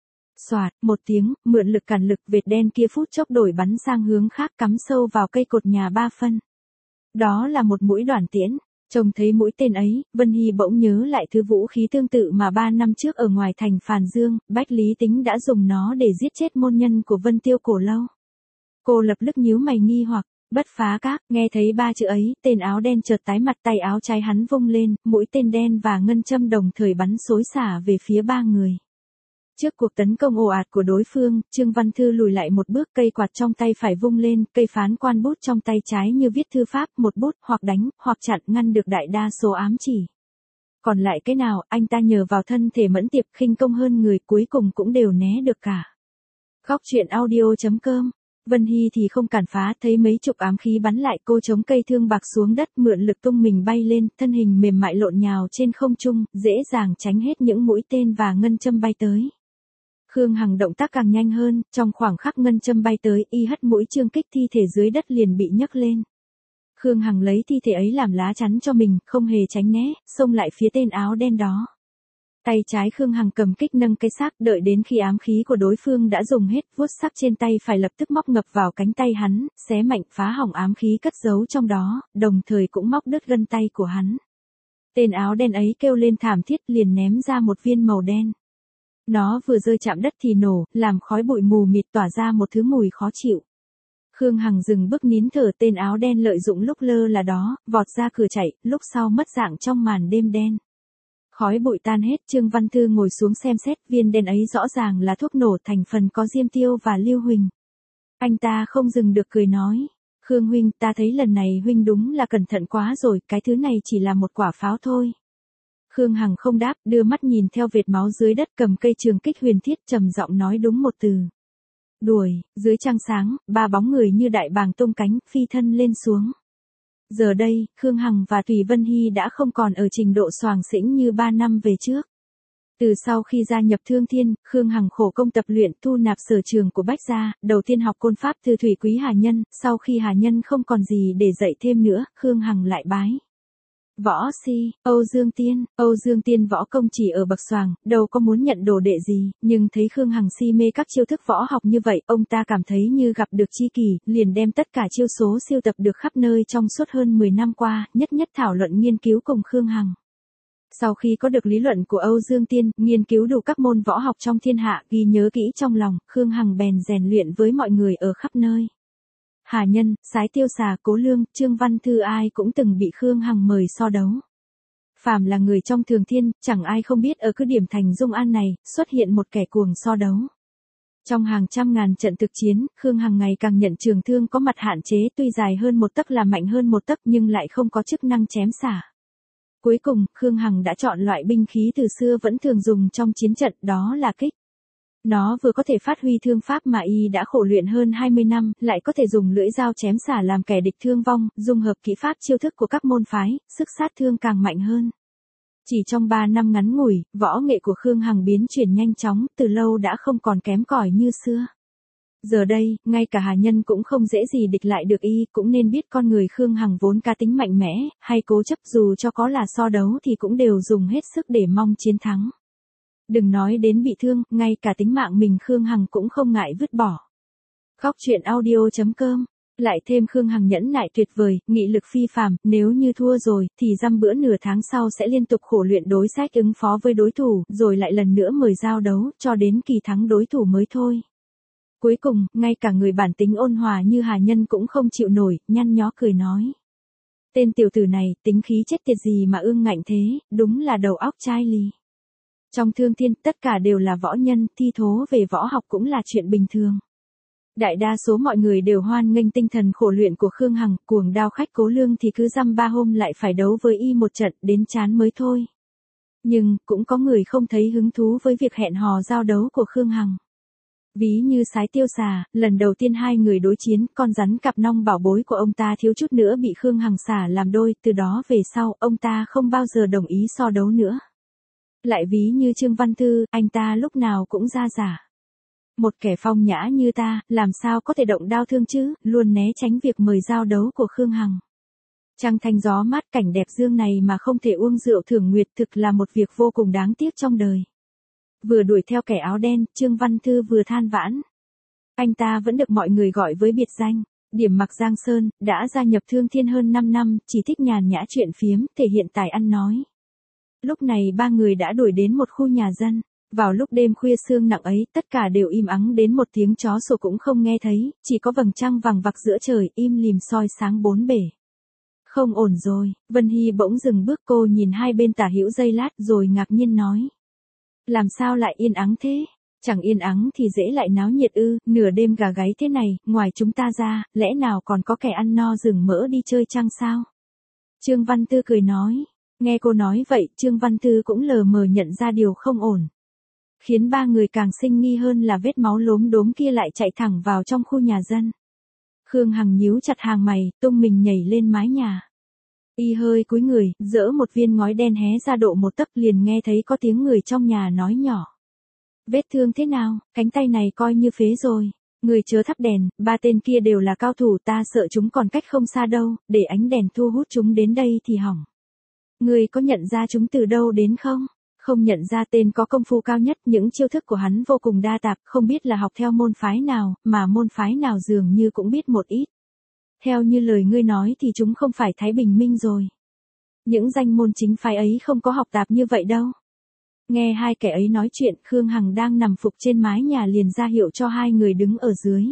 Xoạt, một tiếng, mượn lực cản lực, vệt đen kia phút chốc đổi bắn sang hướng khác, cắm sâu vào cây cột nhà 3 phân. Đó là một mũi đoản tiễn. Trông thấy mũi tên ấy, Vân Hy bỗng nhớ lại thứ vũ khí tương tự mà 3 năm trước ở ngoài thành Phàn Dương, Bách Lý Tính đã dùng nó để giết chết môn nhân của Vân Tiêu Cổ Lâu. Cô lập tức nhíu mày nghi hoặc, bất phá các, nghe thấy 3 chữ ấy, tên áo đen chợt tái mặt, tay áo trái hắn vung lên, mũi tên đen và ngân châm đồng thời bắn xối xả về phía 3 người. Trước cuộc tấn công ồ ạt của đối phương, Trương Văn Thư lùi lại một bước, cây quạt trong tay phải vung lên, cây phán quan bút trong tay trái như viết thư pháp, một bút, hoặc đánh, hoặc chặn, ngăn được đại đa số ám chỉ. Còn lại cái nào, anh ta nhờ vào thân thể mẫn tiệp khinh công hơn người, cuối cùng cũng đều né được cả. Góc truyện audio.com. Vân Hy thì không cản phá, thấy mấy chục ám khí bắn lại, cô chống cây thương bạc xuống đất, mượn lực tung mình bay lên, thân hình mềm mại lộn nhào trên không trung, dễ dàng tránh hết những mũi tên và ngân châm bay tới. Khương Hằng động tác càng nhanh hơn, trong khoảng khắc ngân châm bay tới, y hất mũi chương kích, thi thể dưới đất liền bị nhấc lên. Khương Hằng lấy thi thể ấy làm lá chắn cho mình, không hề tránh né, xông lại phía tên áo đen đó. Tay trái Khương Hằng cầm kích nâng cái xác, đợi đến khi ám khí của đối phương đã dùng hết, vuốt sắc trên tay phải lập tức móc ngập vào cánh tay hắn, xé mạnh phá hỏng ám khí cất giấu trong đó, đồng thời cũng móc đứt gân tay của hắn. Tên áo đen ấy kêu lên thảm thiết, liền ném ra một viên màu đen. Nó vừa rơi chạm đất thì nổ, làm khói bụi mù mịt tỏa ra một thứ mùi khó chịu. Khương Hằng dừng bước nín thở, tên áo đen lợi dụng lúc lơ là đó, vọt ra cửa chạy, lúc sau mất dạng trong màn đêm đen. Khói bụi tan hết, Trương Văn Thư ngồi xuống xem xét, viên đen ấy rõ ràng là thuốc nổ, thành phần có diêm tiêu và lưu huỳnh. Anh ta không dừng được cười nói. Khương huynh, ta thấy lần này huynh đúng là cẩn thận quá rồi, cái thứ này chỉ là một quả pháo thôi. Khương Hằng không đáp, đưa mắt nhìn theo vệt máu dưới đất, cầm cây trường kích huyền thiết, trầm giọng nói đúng một từ. Đuổi. Dưới trăng sáng, ba bóng người như đại bàng tung cánh, phi thân lên xuống. Giờ đây, Khương Hằng và Tùy Vân Hy đã không còn ở trình độ xoàng xĩnh như 3 năm về trước. Từ sau khi gia nhập Thương Thiên, Khương Hằng khổ công tập luyện, thu nạp sở trường của Bách gia, đầu tiên học côn pháp từ Thủy Quý Hà Nhân, sau khi Hà Nhân không còn gì để dạy thêm nữa, Khương Hằng lại bái Võ Si, Âu Dương Tiên võ công chỉ ở bậc xoàng, đâu có muốn nhận đồ đệ gì, nhưng thấy Khương Hằng si mê các chiêu thức võ học như vậy, ông ta cảm thấy như gặp được tri kỷ, liền đem tất cả chiêu số siêu tập được khắp nơi trong suốt hơn 10 năm qua, nhất nhất thảo luận nghiên cứu cùng Khương Hằng. Sau khi có được lý luận của Âu Dương Tiên, nghiên cứu đủ các môn võ học trong thiên hạ, ghi nhớ kỹ trong lòng, Khương Hằng bèn rèn luyện với mọi người ở khắp nơi. Hà Nhân, Sái Tiêu Xà, Cố Lương, Trương Văn Thư ai cũng từng bị Khương Hằng mời so đấu. Phàm là người trong Thường Thiên, chẳng ai không biết ở cứ điểm thành Dung An này, xuất hiện một kẻ cuồng so đấu. Trong hàng trăm ngàn trận thực chiến, Khương Hằng ngày càng nhận trường thương có mặt hạn chế, tuy dài hơn một tấc là mạnh hơn một tấc nhưng lại không có chức năng chém xả. Cuối cùng, Khương Hằng đã chọn loại binh khí từ xưa vẫn thường dùng trong chiến trận, đó là kích. Nó vừa có thể phát huy thương pháp mà y đã khổ luyện hơn 20 năm, lại có thể dùng lưỡi dao chém xả làm kẻ địch thương vong, dung hợp kỹ pháp chiêu thức của các môn phái, sức sát thương càng mạnh hơn. Chỉ trong 3 năm ngắn ngủi, võ nghệ của Khương Hằng biến chuyển nhanh chóng, từ lâu đã không còn kém cỏi như xưa. Giờ đây, ngay cả Hà Nhân cũng không dễ gì địch lại được y, cũng nên biết con người Khương Hằng vốn cá tính mạnh mẽ, hay cố chấp, dù cho có là so đấu thì cũng đều dùng hết sức để mong chiến thắng. Đừng nói đến bị thương, ngay cả tính mạng mình Khương Hằng cũng không ngại vứt bỏ. Góc truyện audio.com. Lại thêm Khương Hằng nhẫn nại tuyệt vời, nghị lực phi phàm, nếu như thua rồi, thì dăm bữa nửa tháng sau sẽ liên tục khổ luyện đối sách ứng phó với đối thủ, rồi lại lần nữa mời giao đấu, cho đến kỳ thắng đối thủ mới thôi. Cuối cùng, ngay cả người bản tính ôn hòa như Hà Nhân cũng không chịu nổi, nhăn nhó cười nói. Tên tiểu tử này, tính khí chết tiệt gì mà ương ngạnh thế, đúng là đầu óc chai lì. Trong Thương Thiên, tất cả đều là võ nhân, thi thố về võ học cũng là chuyện bình thường. Đại đa số mọi người đều hoan nghênh tinh thần khổ luyện của Khương Hằng, cuồng đao khách Cố Lương thì cứ dăm 3 hôm lại phải đấu với y một trận, đến chán mới thôi. Nhưng, cũng có người không thấy hứng thú với việc hẹn hò giao đấu của Khương Hằng. Ví như Sái Tiêu Xà, lần đầu tiên hai người đối chiến, con rắn cặp nong bảo bối của ông ta thiếu chút nữa bị Khương Hằng xả làm đôi, từ đó về sau, ông ta không bao giờ đồng ý so đấu nữa. Lại ví như Trương Văn Thư, anh ta lúc nào cũng ra giả. Một kẻ phong nhã như ta, làm sao có thể động đao thương chứ, luôn né tránh việc mời giao đấu của Khương Hằng. Trăng thanh gió mát cảnh đẹp dương này mà không thể uống rượu thưởng nguyệt thực là một việc vô cùng đáng tiếc trong đời. Vừa đuổi theo kẻ áo đen, Trương Văn Thư vừa than vãn. Anh ta vẫn được mọi người gọi với biệt danh, Điểm Mặc Giang Sơn, đã gia nhập Thương Thiên hơn 5 năm, chỉ thích nhàn nhã chuyện phiếm, thể hiện tài ăn nói. Lúc này ba người đã đuổi đến một khu nhà dân. Vào lúc đêm khuya sương nặng ấy, tất cả đều im ắng đến một tiếng chó sủa cũng không nghe thấy, chỉ có vầng trăng vằng vặc giữa trời, im lìm soi sáng bốn bể. Không ổn rồi, Vân Hy bỗng dừng bước, cô nhìn hai bên tả hữu giây lát rồi ngạc nhiên nói. Làm sao lại yên ắng thế? Chẳng yên ắng thì dễ lại náo nhiệt ư, nửa đêm gà gáy thế này, ngoài chúng ta ra, lẽ nào còn có kẻ ăn no rừng mỡ đi chơi chăng sao? Trương Văn Tư cười nói. Nghe cô nói vậy, Trương Văn Tư cũng lờ mờ nhận ra điều không ổn. Khiến ba người càng sinh nghi hơn là vết máu lốm đốm kia lại chạy thẳng vào trong khu nhà dân. Khương Hằng nhíu chặt hàng mày, tung mình nhảy lên mái nhà. Y hơi cúi người, giở một viên ngói đen hé ra độ một tấc, liền nghe thấy có tiếng người trong nhà nói nhỏ. Vết thương thế nào, cánh tay này coi như phế rồi. Người chớ thắp đèn, ba tên kia đều là cao thủ, ta sợ chúng còn cách không xa đâu, để ánh đèn thu hút chúng đến đây thì hỏng. Người có nhận ra chúng từ đâu đến không? Không nhận ra, tên có công phu cao nhất, những chiêu thức của hắn vô cùng đa tạp, không biết là học theo môn phái nào, mà môn phái nào dường như cũng biết một ít. Theo như lời ngươi nói thì chúng không phải Thái Bình Minh rồi. Những danh môn chính phái ấy không có học tạp như vậy đâu. Nghe hai kẻ ấy nói chuyện, Khương Hằng đang nằm phục trên mái nhà liền ra hiệu cho hai người đứng ở dưới.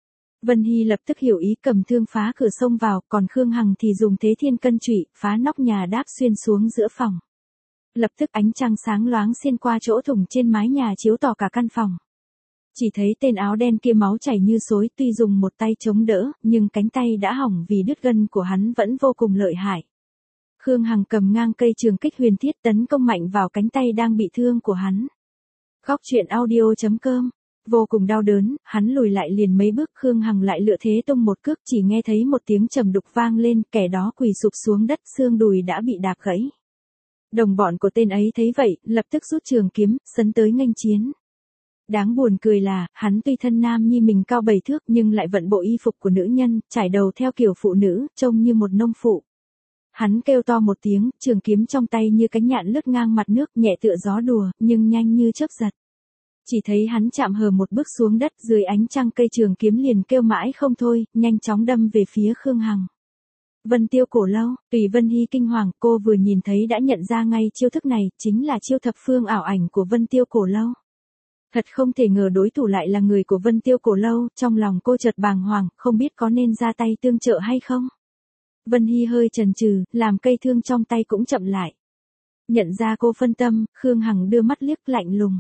Vân Hy lập tức hiểu ý, cầm thương phá cửa xông vào, còn Khương Hằng thì dùng thế thiên cân trụy, phá nóc nhà đáp xuyên xuống giữa phòng. Lập tức ánh trăng sáng loáng xuyên qua chỗ thủng trên mái nhà chiếu tỏ cả căn phòng. Chỉ thấy tên áo đen kia máu chảy như xối, tuy dùng một tay chống đỡ, nhưng cánh tay đã hỏng vì đứt gân của hắn vẫn vô cùng lợi hại. Khương Hằng cầm ngang cây trường kích huyền thiết tấn công mạnh vào cánh tay đang bị thương của hắn. Góc truyện audio.com. Vô cùng đau đớn, hắn lùi lại liền mấy bước, Khương Hằng lại lựa thế tung một cước, chỉ nghe thấy một tiếng trầm đục vang lên, kẻ đó quỳ sụp xuống đất, xương đùi đã bị đạp gãy. Đồng bọn của tên ấy thấy vậy, lập tức rút trường kiếm, sấn tới nghênh chiến. Đáng buồn cười là, hắn tuy thân nam nhi mình cao 7 thước nhưng lại vận bộ y phục của nữ nhân, trải đầu theo kiểu phụ nữ, trông như một nông phụ. Hắn kêu to một tiếng, trường kiếm trong tay như cánh nhạn lướt ngang mặt nước, nhẹ tựa gió đùa, nhưng nhanh như chớp giật. Chỉ thấy hắn chạm hờ một bước xuống đất, dưới ánh trăng cây trường kiếm liền kêu mãi không thôi, nhanh chóng đâm về phía Khương Hằng. Vân Tiêu Cổ Lâu, Tùy Vân Hy kinh hoàng, cô vừa nhìn thấy đã nhận ra ngay chiêu thức này, chính là chiêu thập phương ảo ảnh của Vân Tiêu Cổ Lâu. Thật không thể ngờ đối thủ lại là người của Vân Tiêu Cổ Lâu, trong lòng cô chợt bàng hoàng, không biết có nên ra tay tương trợ hay không. Vân Hy hơi chần chừ, làm cây thương trong tay cũng chậm lại. Nhận ra cô phân tâm, Khương Hằng đưa mắt liếc lạnh lùng.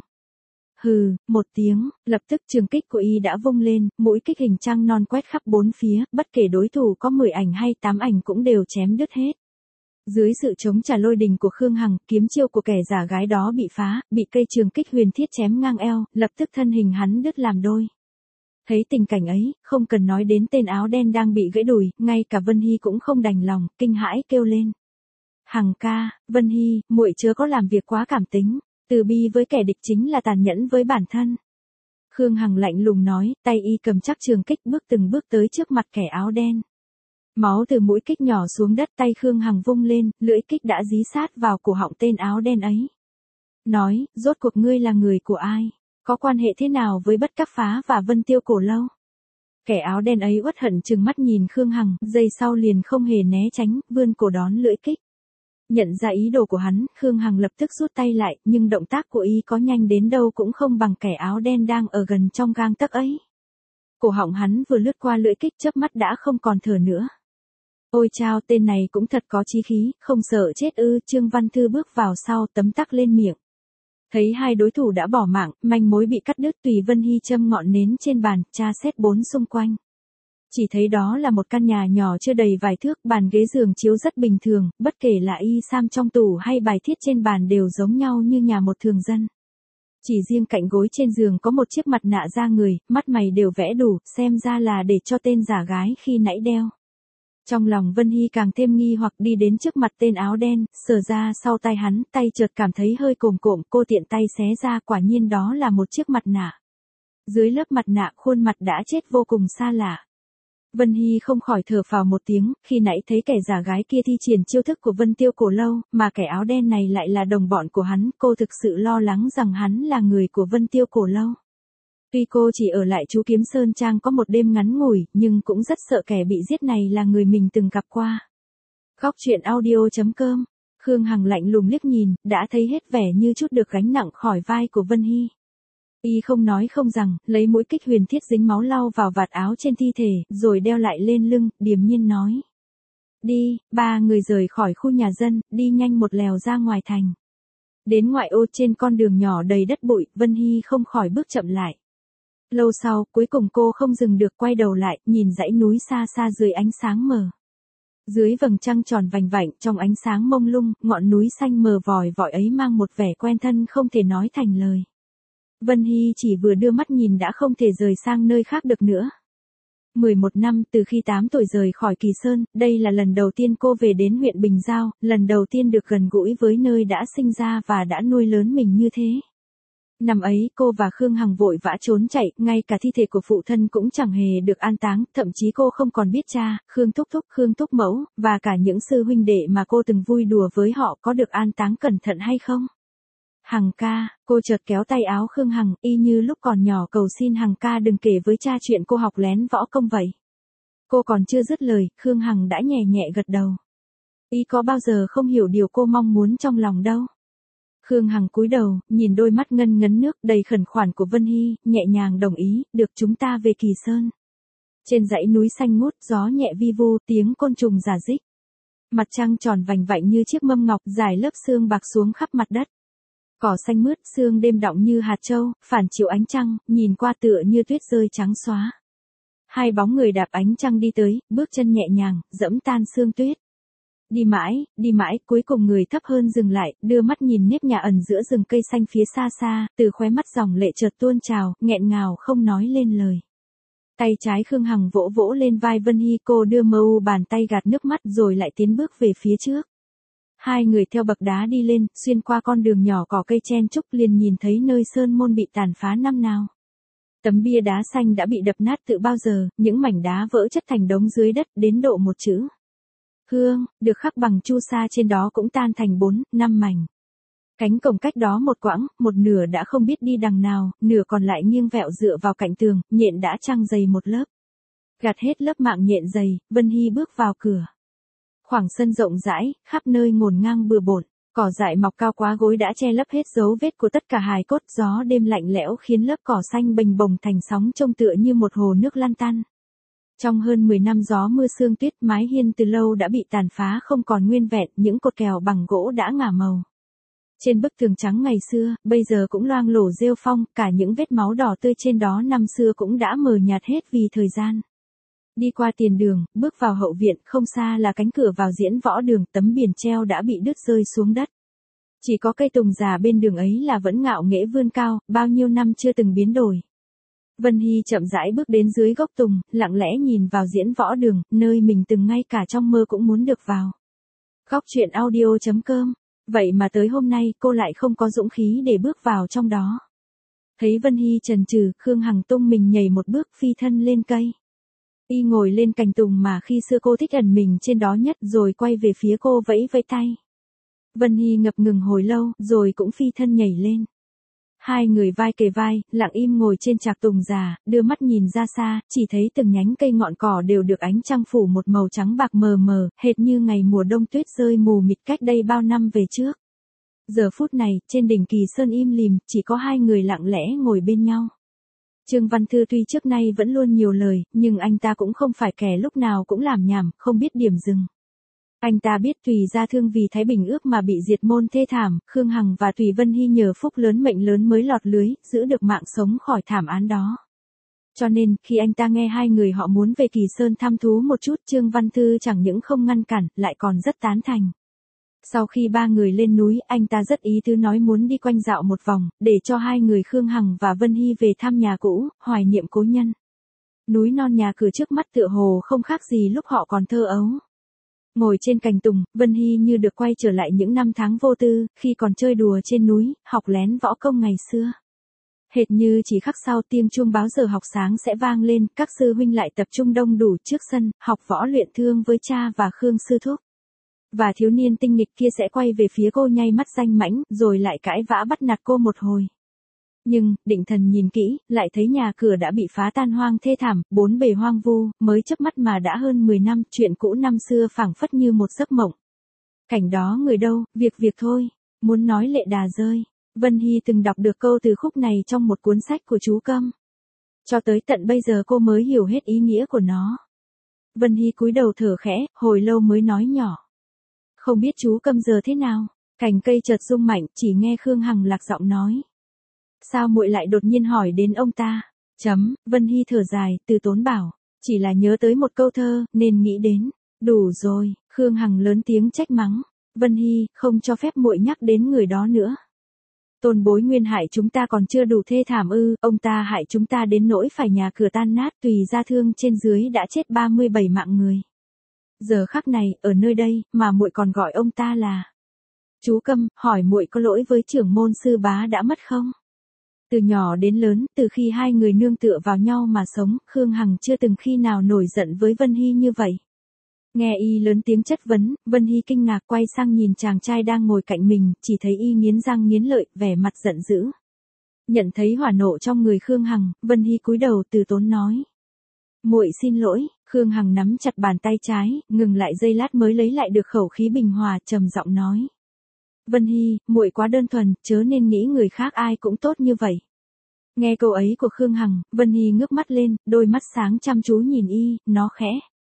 Hừ, một tiếng, lập tức trường kích của y đã vung lên, mũi kích hình trăng non quét khắp bốn phía, bất kể đối thủ có 10 ảnh hay 8 ảnh cũng đều chém đứt hết. Dưới sự chống trả lôi đình của Khương Hằng, kiếm chiêu của kẻ giả gái đó bị phá, bị cây trường kích huyền thiết chém ngang eo, lập tức thân hình hắn đứt làm đôi. Thấy tình cảnh ấy, không cần nói đến tên áo đen đang bị gãy đùi, ngay cả Vân Hy cũng không đành lòng, kinh hãi kêu lên. Hằng ca, Vân Hy, muội chớ có làm việc quá cảm tính, từ bi với kẻ địch chính là tàn nhẫn với bản thân. Khương Hằng lạnh lùng nói, tay y cầm chắc trường kích bước từng bước tới trước mặt kẻ áo đen. Máu từ mũi kích nhỏ xuống đất, tay Khương Hằng vung lên, lưỡi kích đã dí sát vào cổ họng tên áo đen ấy. Nói, rốt cuộc ngươi là người của ai? Có quan hệ thế nào với Bất Các Phá và Vân Tiêu Cổ Lâu? Kẻ áo đen ấy uất hận trừng mắt nhìn Khương Hằng, giây sau liền không hề né tránh, vươn cổ đón lưỡi kích. Nhận ra ý đồ của hắn, Khương Hằng lập tức rút tay lại, nhưng động tác của y có nhanh đến đâu cũng không bằng kẻ áo đen đang ở gần trong gang tấc ấy. Cổ họng hắn vừa lướt qua lưỡi kích chớp mắt đã không còn thở nữa. Ôi chao, tên này cũng thật có chí khí, không sợ chết ư? Trương Văn Thư bước vào sau, tấm tắc lên miệng. Thấy hai đối thủ đã bỏ mạng, manh mối bị cắt đứt, Tùy Vân Hy châm ngọn nến trên bàn, tra xét bốn xung quanh. Chỉ thấy đó là một căn nhà nhỏ chưa đầy vài thước, bàn ghế giường chiếu rất bình thường, bất kể là y sam trong tủ hay bài thiết trên bàn đều giống nhau như nhà một thường dân. Chỉ riêng cạnh gối trên giường có một chiếc mặt nạ da người, mắt mày đều vẽ đủ, xem ra là để cho tên giả gái khi nãy đeo. Trong lòng Vân Hy càng thêm nghi hoặc, đi đến trước mặt tên áo đen, sờ ra sau tay hắn, tay chợt cảm thấy hơi cồm cộm, cô tiện tay xé ra, quả nhiên đó là một chiếc mặt nạ. Dưới lớp mặt nạ, khuôn mặt đã chết vô cùng xa lạ. Vân Hy không khỏi thở phào một tiếng, khi nãy thấy kẻ giả gái kia thi triển chiêu thức của Vân Tiêu Cổ Lâu, mà kẻ áo đen này lại là đồng bọn của hắn, cô thực sự lo lắng rằng hắn là người của Vân Tiêu Cổ Lâu. Tuy cô chỉ ở lại Chú Kiếm Sơn Trang có một đêm ngắn ngủi, nhưng cũng rất sợ kẻ bị giết này là người mình từng gặp qua. Góc truyện audio.com. Khương Hằng lạnh lùng liếc nhìn, đã thấy hết vẻ như chút được gánh nặng khỏi vai của Vân Hy. Y không nói không rằng, lấy mũi kích huyền thiết dính máu lau vào vạt áo trên thi thể, rồi đeo lại lên lưng, điềm nhiên nói. Đi, ba người rời khỏi khu nhà dân, đi nhanh một lèo ra ngoài thành. Đến ngoại ô trên con đường nhỏ đầy đất bụi, Vân Hy không khỏi bước chậm lại. Lâu sau, cuối cùng cô không dừng được, quay đầu lại, nhìn dãy núi xa xa dưới ánh sáng mờ. Dưới vầng trăng tròn vành vạnh, trong ánh sáng mông lung, ngọn núi xanh mờ vòi vọi ấy mang một vẻ quen thân không thể nói thành lời. Vân Hy chỉ vừa đưa mắt nhìn đã không thể rời sang nơi khác được nữa. 11 năm từ khi 8 tuổi rời khỏi Kỳ Sơn, đây là lần đầu tiên cô về đến huyện Bình Giao, lần đầu tiên được gần gũi với nơi đã sinh ra và đã nuôi lớn mình như thế. Năm ấy cô và Khương Hằng vội vã trốn chạy, ngay cả thi thể của phụ thân cũng chẳng hề được an táng, thậm chí cô không còn biết cha, Khương Thúc Thúc, Khương Thúc Mẫu, và cả những sư huynh đệ mà cô từng vui đùa với họ có được an táng cẩn thận hay không. Hằng ca, cô chợt kéo tay áo Khương Hằng, y như lúc còn nhỏ cầu xin Hằng ca đừng kể với cha chuyện cô học lén võ công vậy. Cô còn chưa dứt lời, Khương Hằng đã nhẹ nhẹ gật đầu. Y có bao giờ không hiểu điều cô mong muốn trong lòng đâu. Khương Hằng cúi đầu, nhìn đôi mắt ngân ngấn nước đầy khẩn khoản của Vân Hy, nhẹ nhàng đồng ý, được, chúng ta về Kỳ Sơn. Trên dãy núi xanh ngút, gió nhẹ vi vu, tiếng côn trùng rả rích. Mặt trăng tròn vành vạnh như chiếc mâm ngọc, rải lớp sương bạc xuống khắp mặt đất. Cỏ xanh mướt, sương đêm đọng như hạt châu, phản chiếu ánh trăng, nhìn qua tựa như tuyết rơi trắng xóa. Hai bóng người đạp ánh trăng đi tới, bước chân nhẹ nhàng, dẫm tan sương tuyết. Đi mãi, cuối cùng người thấp hơn dừng lại, đưa mắt nhìn nếp nhà ẩn giữa rừng cây xanh phía xa xa, từ khóe mắt dòng lệ chợt tuôn trào, nghẹn ngào không nói lên lời. Tay trái Khương Hằng vỗ vỗ lên vai Vân Hy, cô đưa mờ u bàn tay gạt nước mắt rồi lại tiến bước về phía trước. Hai người theo bậc đá đi lên, xuyên qua con đường nhỏ cỏ cây chen chúc liền nhìn thấy nơi sơn môn bị tàn phá năm nào. Tấm bia đá xanh đã bị đập nát từ bao giờ, những mảnh đá vỡ chất thành đống dưới đất đến độ một chữ Hương, được khắc bằng chu sa trên đó cũng tan thành 4-5 mảnh. Cánh cổng cách đó một quãng, một nửa đã không biết đi đằng nào, nửa còn lại nghiêng vẹo dựa vào cạnh tường, nhện đã trăng dày một lớp. Gạt hết lớp mạng nhện dày, Vân Hy bước vào cửa. Khoảng sân rộng rãi, khắp nơi ngổn ngang bừa bộn, cỏ dại mọc cao quá gối đã che lấp hết dấu vết của tất cả hài cốt, gió đêm lạnh lẽo khiến lớp cỏ xanh bềnh bồng thành sóng trông tựa như một hồ nước lăn tăn. Trong hơn 10 năm gió mưa sương tuyết, mái hiên từ lâu đã bị tàn phá không còn nguyên vẹn, những cột kèo bằng gỗ đã ngả màu. Trên bức tường trắng ngày xưa, bây giờ cũng loang lổ rêu phong, cả những vết máu đỏ tươi trên đó năm xưa cũng đã mờ nhạt hết vì thời gian. Đi qua tiền đường, bước vào hậu viện, không xa là cánh cửa vào diễn võ đường, tấm biển treo đã bị đứt rơi xuống đất. Chỉ có cây tùng già bên đường ấy là vẫn ngạo nghễ vươn cao, bao nhiêu năm chưa từng biến đổi. Vân Hy chậm rãi bước đến dưới gốc tùng, lặng lẽ nhìn vào diễn võ đường, nơi mình từng ngay cả trong mơ cũng muốn được vào. Góc truyện audio.com. Vậy mà tới hôm nay cô lại không có dũng khí để bước vào trong đó. Thấy Vân Hy chần chừ, Khương Hằng tung mình nhảy một bước phi thân lên cây. Y ngồi lên cành tùng mà khi xưa cô thích ẩn mình trên đó nhất rồi quay về phía cô vẫy vẫy tay. Vân Hy ngập ngừng hồi lâu rồi cũng phi thân nhảy lên. Hai người vai kề vai, lặng im ngồi trên trạc tùng già, đưa mắt nhìn ra xa, chỉ thấy từng nhánh cây ngọn cỏ đều được ánh trăng phủ một màu trắng bạc mờ mờ, hệt như ngày mùa đông tuyết rơi mù mịt cách đây bao năm về trước. Giờ phút này, trên đỉnh Kỳ Sơn im lìm, chỉ có hai người lặng lẽ ngồi bên nhau. Trương Văn Thư tuy trước nay vẫn luôn nhiều lời, nhưng anh ta cũng không phải kẻ lúc nào cũng làm nhảm, không biết điểm dừng. Anh ta biết Tùy Gia Thương vì Thái Bình ước mà bị diệt môn thê thảm, Khương Hằng và Tùy Vân Hy nhờ phúc lớn mệnh lớn mới lọt lưới, giữ được mạng sống khỏi thảm án đó. Cho nên, khi anh ta nghe hai người họ muốn về Kỳ Sơn thăm thú một chút, Trương Văn Thư chẳng những không ngăn cản, lại còn rất tán thành. Sau khi ba người lên núi, anh ta rất ý tứ nói muốn đi quanh dạo một vòng, để cho hai người Khương Hằng và Vân Hy về thăm nhà cũ, hoài niệm cố nhân. Núi non nhà cửa trước mắt tựa hồ không khác gì lúc họ còn thơ ấu. Ngồi trên cành tùng, Vân Hy như được quay trở lại những năm tháng vô tư, khi còn chơi đùa trên núi, học lén võ công ngày xưa. Hệt như chỉ khắc sau tiếng chuông báo giờ học sáng sẽ vang lên, các sư huynh lại tập trung đông đủ trước sân, học võ luyện thương với cha và Khương sư thúc. Và thiếu niên tinh nghịch kia sẽ quay về phía cô nhay mắt danh mãnh, rồi lại cãi vã bắt nạt cô một hồi. Nhưng, định thần nhìn kỹ, lại thấy nhà cửa đã bị phá tan hoang thê thảm, bốn bề hoang vu, mới chớp mắt mà đã hơn 10 năm, chuyện cũ năm xưa phảng phất như một giấc mộng. Cảnh đó người đâu, việc thôi, muốn nói lệ đà rơi. Vân Hy từng đọc được câu từ khúc này trong một cuốn sách của chú Câm. Cho tới tận bây giờ cô mới hiểu hết ý nghĩa của nó. Vân Hy cúi đầu thở khẽ, hồi lâu mới nói nhỏ. Không biết chú Câm giờ thế nào? Cành cây chợt rung mạnh, chỉ nghe Khương Hằng lạc giọng nói. Sao muội lại đột nhiên hỏi đến ông ta? Vân Hy thở dài, từ tốn bảo. Chỉ là nhớ tới một câu thơ, nên nghĩ đến. Đủ rồi, Khương Hằng lớn tiếng trách mắng. Vân Hy, không cho phép muội nhắc đến người đó nữa. Tôn bối nguyên hại chúng ta còn chưa đủ thê thảm ư, ông ta hại chúng ta đến nỗi phải nhà cửa tan nát, Tùy Gia Thương trên dưới đã chết 37 mạng người. Giờ khắc này, ở nơi đây, mà muội còn gọi ông ta là. Chú Câm, hỏi muội có lỗi với trưởng môn sư bá đã mất không? Từ nhỏ đến lớn, từ khi hai người nương tựa vào nhau mà sống, Khương Hằng chưa từng khi nào nổi giận với Vân Hy như vậy. Nghe y lớn tiếng chất vấn, Vân Hy kinh ngạc quay sang nhìn chàng trai đang ngồi cạnh mình, chỉ thấy y nghiến răng nghiến lợi, vẻ mặt giận dữ. Nhận thấy hỏa nộ trong người Khương Hằng, Vân Hy cúi đầu từ tốn nói. Muội xin lỗi. Khương Hằng nắm chặt bàn tay trái, ngừng lại giây lát mới lấy lại được khẩu khí bình hòa, trầm giọng nói. Vân Hy, muội quá đơn thuần, chớ nên nghĩ người khác ai cũng tốt như vậy. Nghe câu ấy của Khương Hằng, Vân Hy ngước mắt lên, đôi mắt sáng chăm chú nhìn y, nó khẽ.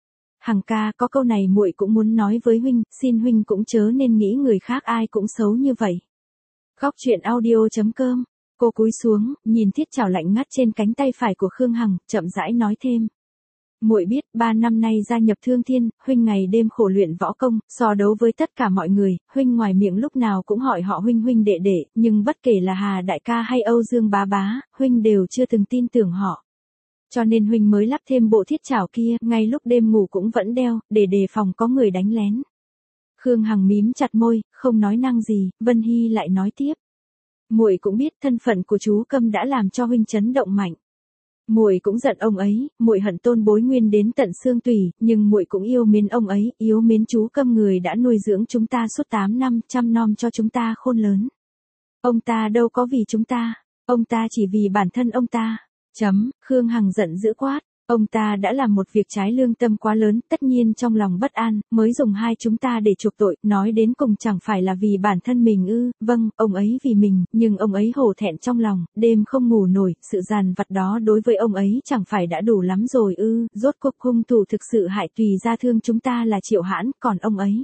Hằng ca, có câu này muội cũng muốn nói với huynh, xin huynh cũng chớ nên nghĩ người khác ai cũng xấu như vậy. Góc truyện audio.com. Cô cúi xuống, nhìn thiết chảo lạnh ngắt trên cánh tay phải của Khương Hằng, chậm rãi nói thêm. Muội biết, 3 năm nay gia nhập Thương Thiên, huynh ngày đêm khổ luyện võ công, so đấu với tất cả mọi người, huynh ngoài miệng lúc nào cũng hỏi họ huynh huynh đệ đệ, nhưng bất kể là Hà đại ca hay Âu Dương bá bá, huynh đều chưa từng tin tưởng họ. Cho nên huynh mới lắp thêm bộ thiết chảo kia, ngay lúc đêm ngủ cũng vẫn đeo, để đề phòng có người đánh lén. Khương Hằng mím chặt môi, không nói năng gì, Vân Hy lại nói tiếp. Muội cũng biết thân phận của chú Câm đã làm cho huynh chấn động mạnh. Muội cũng giận ông ấy, muội hận Tôn Bối Nguyên đến tận xương tủy, nhưng muội cũng yêu mến ông ấy, yêu mến chú Câm người đã nuôi dưỡng chúng ta suốt 8 năm, chăm nom cho chúng ta khôn lớn. Ông ta đâu có vì chúng ta, ông ta chỉ vì bản thân ông ta. Khương Hằng giận dữ quát, ông ta đã làm một việc trái lương tâm quá lớn, tất nhiên trong lòng bất an, mới dùng hai chúng ta để chuộc tội, nói đến cùng chẳng phải là vì bản thân mình ư, vâng, ông ấy vì mình, nhưng ông ấy hổ thẹn trong lòng, đêm không ngủ nổi, sự dằn vặt đó đối với ông ấy chẳng phải đã đủ lắm rồi ư, rốt cuộc hung thủ thực sự hại Tùy Gia Thương chúng ta là Triệu Hãn, còn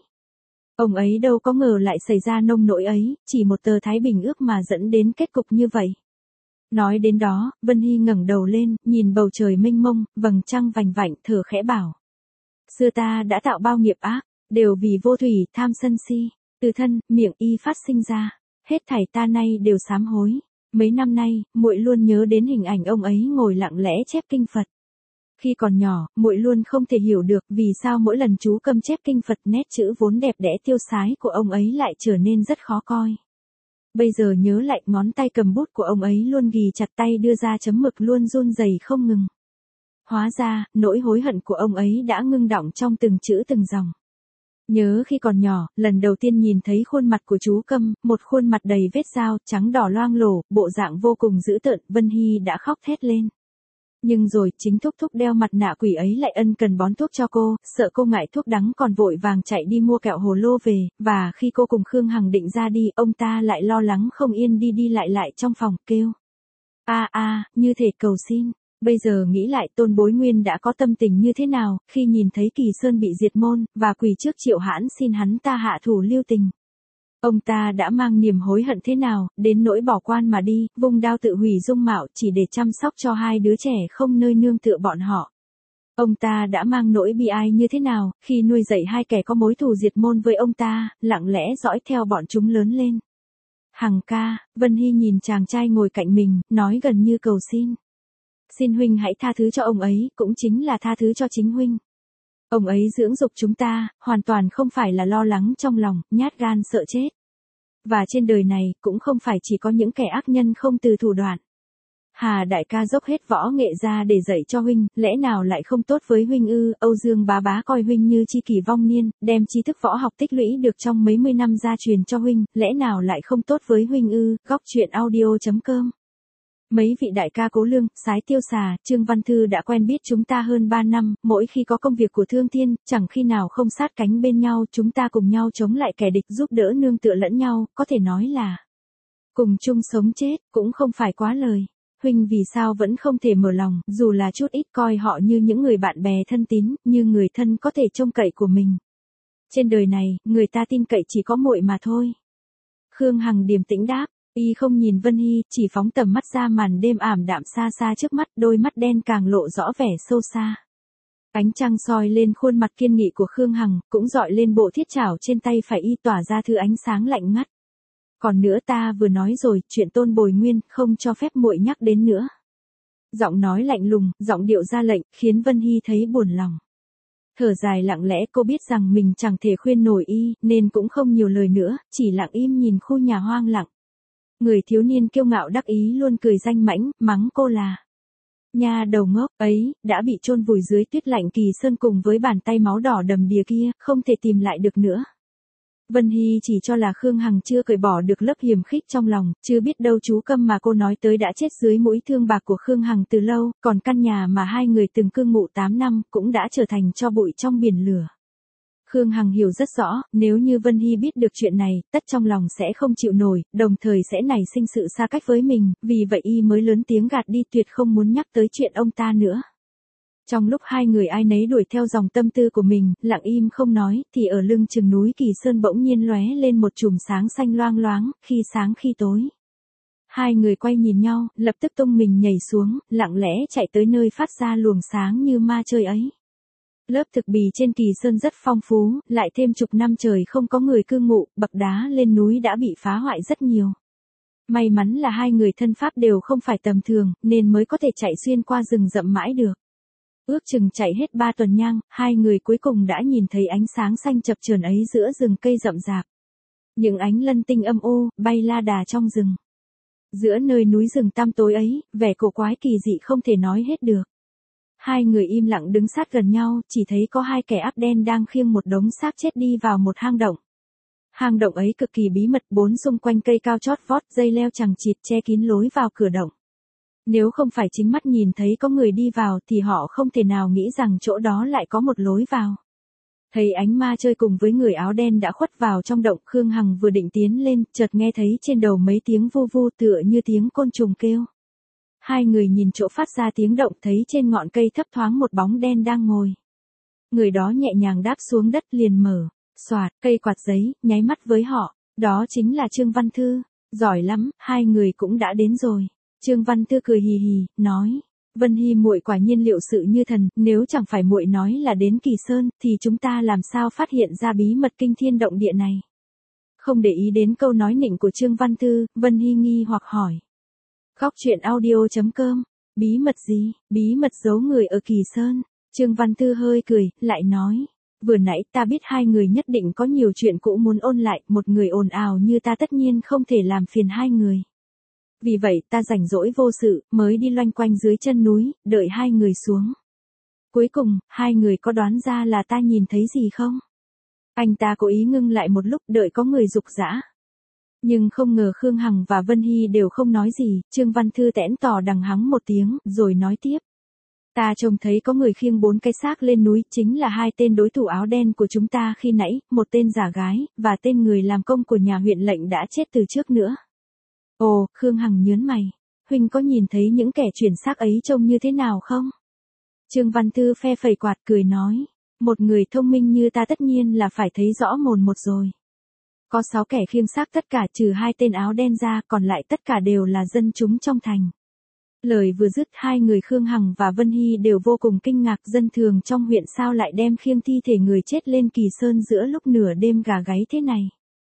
ông ấy đâu có ngờ lại xảy ra nông nỗi ấy, chỉ một tờ Thái Bình ước mà dẫn đến kết cục như vậy. Nói đến đó, Vân Hy ngẩng đầu lên, nhìn bầu trời mênh mông, vầng trăng vành vạnh, thở khẽ bảo. Xưa ta đã tạo bao nghiệp ác, đều vì vô thủy, tham sân si, từ thân, miệng y phát sinh ra, hết thảy ta nay đều sám hối. Mấy năm nay, muội luôn nhớ đến hình ảnh ông ấy ngồi lặng lẽ chép kinh Phật. Khi còn nhỏ, muội luôn không thể hiểu được vì sao mỗi lần chú Câm chép kinh Phật nét chữ vốn đẹp đẽ tiêu sái của ông ấy lại trở nên rất khó coi. Bây giờ nhớ lại ngón tay cầm bút của ông ấy luôn ghì chặt tay đưa ra chấm mực luôn run rẩy không ngừng. Hóa ra, nỗi hối hận của ông ấy đã ngưng đọng trong từng chữ từng dòng. Nhớ khi còn nhỏ, lần đầu tiên nhìn thấy khuôn mặt của chú Câm, một khuôn mặt đầy vết dao, trắng đỏ loang lổ, bộ dạng vô cùng dữ tợn, Vân Hy đã khóc thét lên. Nhưng rồi, chính thúc thúc đeo mặt nạ quỷ ấy lại ân cần bón thuốc cho cô, sợ cô ngại thuốc đắng còn vội vàng chạy đi mua kẹo hồ lô về, và khi cô cùng Khương Hằng định ra đi, ông ta lại lo lắng không yên đi đi lại trong phòng, kêu. Như thể cầu xin. Bây giờ nghĩ lại Tôn Bối Nguyên đã có tâm tình như thế nào, khi nhìn thấy Kỳ Sơn bị diệt môn, và quỳ trước Triệu Hãn xin hắn ta hạ thủ lưu tình. Ông ta đã mang niềm hối hận thế nào, đến nỗi bỏ quan mà đi, vung đao tự hủy dung mạo chỉ để chăm sóc cho hai đứa trẻ không nơi nương tựa bọn họ. Ông ta đã mang nỗi bi ai như thế nào, khi nuôi dạy hai kẻ có mối thù diệt môn với ông ta, lặng lẽ dõi theo bọn chúng lớn lên. Hằng ca, Vân Hy nhìn chàng trai ngồi cạnh mình, nói gần như cầu xin. Xin huynh hãy tha thứ cho ông ấy, cũng chính là tha thứ cho chính huynh. Ông ấy dưỡng dục chúng ta, hoàn toàn không phải là lo lắng trong lòng, nhát gan sợ chết. Và trên đời này, cũng không phải chỉ có những kẻ ác nhân không từ thủ đoạn. Hà đại ca dốc hết võ nghệ ra để dạy cho huynh, lẽ nào lại không tốt với huynh ư? Âu Dương bá bá coi huynh như tri kỷ vong niên, đem tri thức võ học tích lũy được trong mấy mươi năm gia truyền cho huynh, lẽ nào lại không tốt với huynh ư? Góc truyện audio.com. Mấy vị đại ca Cố Lương, Sái Tiêu Xà, Trương Văn Thư đã quen biết chúng ta hơn 3 năm, mỗi khi có công việc của Thương Thiên, chẳng khi nào không sát cánh bên nhau, chúng ta cùng nhau chống lại kẻ địch, giúp đỡ nương tựa lẫn nhau, có thể nói là cùng chung sống chết, cũng không phải quá lời. Huynh vì sao vẫn không thể mở lòng, dù là chút ít, coi họ như những người bạn bè thân tín, như người thân có thể trông cậy của mình. Trên đời này, người ta tin cậy chỉ có muội mà thôi. Khương Hằng điềm tĩnh đáp. Y không nhìn Vân Hy, chỉ phóng tầm mắt ra màn đêm ảm đạm xa xa trước mắt, đôi mắt đen càng lộ rõ vẻ sâu xa. Ánh trăng soi lên khuôn mặt kiên nghị của Khương Hằng, cũng dọi lên bộ thiết chảo trên tay phải y tỏa ra thứ ánh sáng lạnh ngắt. Còn nữa ta vừa nói rồi, chuyện Tôn Bồi Nguyên, không cho phép muội nhắc đến nữa. Giọng nói lạnh lùng, giọng điệu ra lệnh, khiến Vân Hy thấy buồn lòng. Thở dài lặng lẽ, cô biết rằng mình chẳng thể khuyên nổi y, nên cũng không nhiều lời nữa, chỉ lặng im nhìn khu nhà hoang lặng. Người thiếu niên kiêu ngạo đắc ý luôn cười danh mãnh, mắng cô là nha đầu ngốc ấy, đã bị chôn vùi dưới tuyết lạnh Kỳ Sơn cùng với bàn tay máu đỏ đầm đìa kia, không thể tìm lại được nữa. Vân Hy chỉ cho là Khương Hằng chưa cởi bỏ được lớp hiềm khích trong lòng, chưa biết đâu chú Câm mà cô nói tới đã chết dưới mũi thương bạc của Khương Hằng từ lâu, còn căn nhà mà hai người từng cư ngụ 8 năm cũng đã trở thành tro bụi trong biển lửa. Khương Hằng hiểu rất rõ, nếu như Vân Hy biết được chuyện này, tất trong lòng sẽ không chịu nổi, đồng thời sẽ nảy sinh sự xa cách với mình, vì vậy y mới lớn tiếng gạt đi, tuyệt không muốn nhắc tới chuyện ông ta nữa. Trong lúc hai người ai nấy đuổi theo dòng tâm tư của mình, lặng im không nói, thì ở lưng chừng núi Kỳ Sơn bỗng nhiên lóe lên một chùm sáng xanh loang loáng, khi sáng khi tối. Hai người quay nhìn nhau, lập tức tung mình nhảy xuống, lặng lẽ chạy tới nơi phát ra luồng sáng như ma chơi ấy. Lớp thực bì trên Kỳ Sơn rất phong phú, lại thêm chục năm trời không có người cư ngụ, bậc đá lên núi đã bị phá hoại rất nhiều. May mắn là hai người thân pháp đều không phải tầm thường, nên mới có thể chạy xuyên qua rừng rậm mãi được. Ước chừng chạy hết 3 tuần nhang, hai người cuối cùng đã nhìn thấy ánh sáng xanh chập chờn ấy giữa rừng cây rậm rạp. Những ánh lân tinh âm u, bay la đà trong rừng. Giữa nơi núi rừng tăm tối ấy, vẻ cổ quái kỳ dị không thể nói hết được. Hai người im lặng đứng sát gần nhau, chỉ thấy có hai kẻ áo đen đang khiêng một đống xác chết đi vào một hang động. Hang động ấy cực kỳ bí mật, bốn xung quanh cây cao chót vót, dây leo chằng chịt che kín lối vào cửa động. Nếu không phải chính mắt nhìn thấy có người đi vào thì họ không thể nào nghĩ rằng chỗ đó lại có một lối vào. Thấy ánh ma chơi cùng với người áo đen đã khuất vào trong động, Khương Hằng vừa định tiến lên, chợt nghe thấy trên đầu mấy tiếng vu vu tựa như tiếng côn trùng kêu. Hai người nhìn chỗ phát ra tiếng động, thấy trên ngọn cây thấp thoáng một bóng đen đang ngồi. Người đó nhẹ nhàng đáp xuống đất liền mở, xoạt, cây quạt giấy, nháy mắt với họ. Đó chính là Trương Văn Thư. Giỏi lắm, hai người cũng đã đến rồi. Trương Văn Thư cười hì hì, nói. Vân Hy muội quả nhiên liệu sự như thần, nếu chẳng phải muội nói là đến Kỳ Sơn, thì chúng ta làm sao phát hiện ra bí mật kinh thiên động địa này. Không để ý đến câu nói nịnh của Trương Văn Thư, Vân Hy nghi hoặc hỏi. Góc truyện audio.com, bí mật gì, bí mật giấu người ở Kỳ Sơn. Trương Văn Thư hơi cười, lại nói. Vừa nãy ta biết hai người nhất định có nhiều chuyện cũ muốn ôn lại, một người ồn ào như ta tất nhiên không thể làm phiền hai người. Vì vậy ta rảnh rỗi vô sự, mới đi loanh quanh dưới chân núi, đợi hai người xuống. Cuối cùng, hai người có đoán ra là ta nhìn thấy gì không? Anh ta cố ý ngưng lại một lúc đợi có người rục rã. Nhưng không ngờ Khương Hằng và Vân Hy đều không nói gì, Trương Văn Thư tẽn tỏ đằng hắng một tiếng, rồi nói tiếp. Ta trông thấy có người khiêng 4 cái xác lên núi, chính là hai tên đối thủ áo đen của chúng ta khi nãy, một tên giả gái, và tên người làm công của nhà huyện lệnh đã chết từ trước nữa. Ồ, Khương Hằng nhớn mày. Huynh có nhìn thấy những kẻ chuyển xác ấy trông như thế nào không? Trương Văn Thư phe phẩy quạt cười nói. Một người thông minh như ta tất nhiên là phải thấy rõ mồn một rồi. Có 6 kẻ khiêng xác tất cả trừ hai tên áo đen ra, còn lại tất cả đều là dân chúng trong thành. Lời vừa dứt, hai người Khương Hằng và Vân Hy đều vô cùng kinh ngạc, dân thường trong huyện sao lại đem khiêng thi thể người chết lên Kỳ Sơn giữa lúc nửa đêm gà gáy thế này.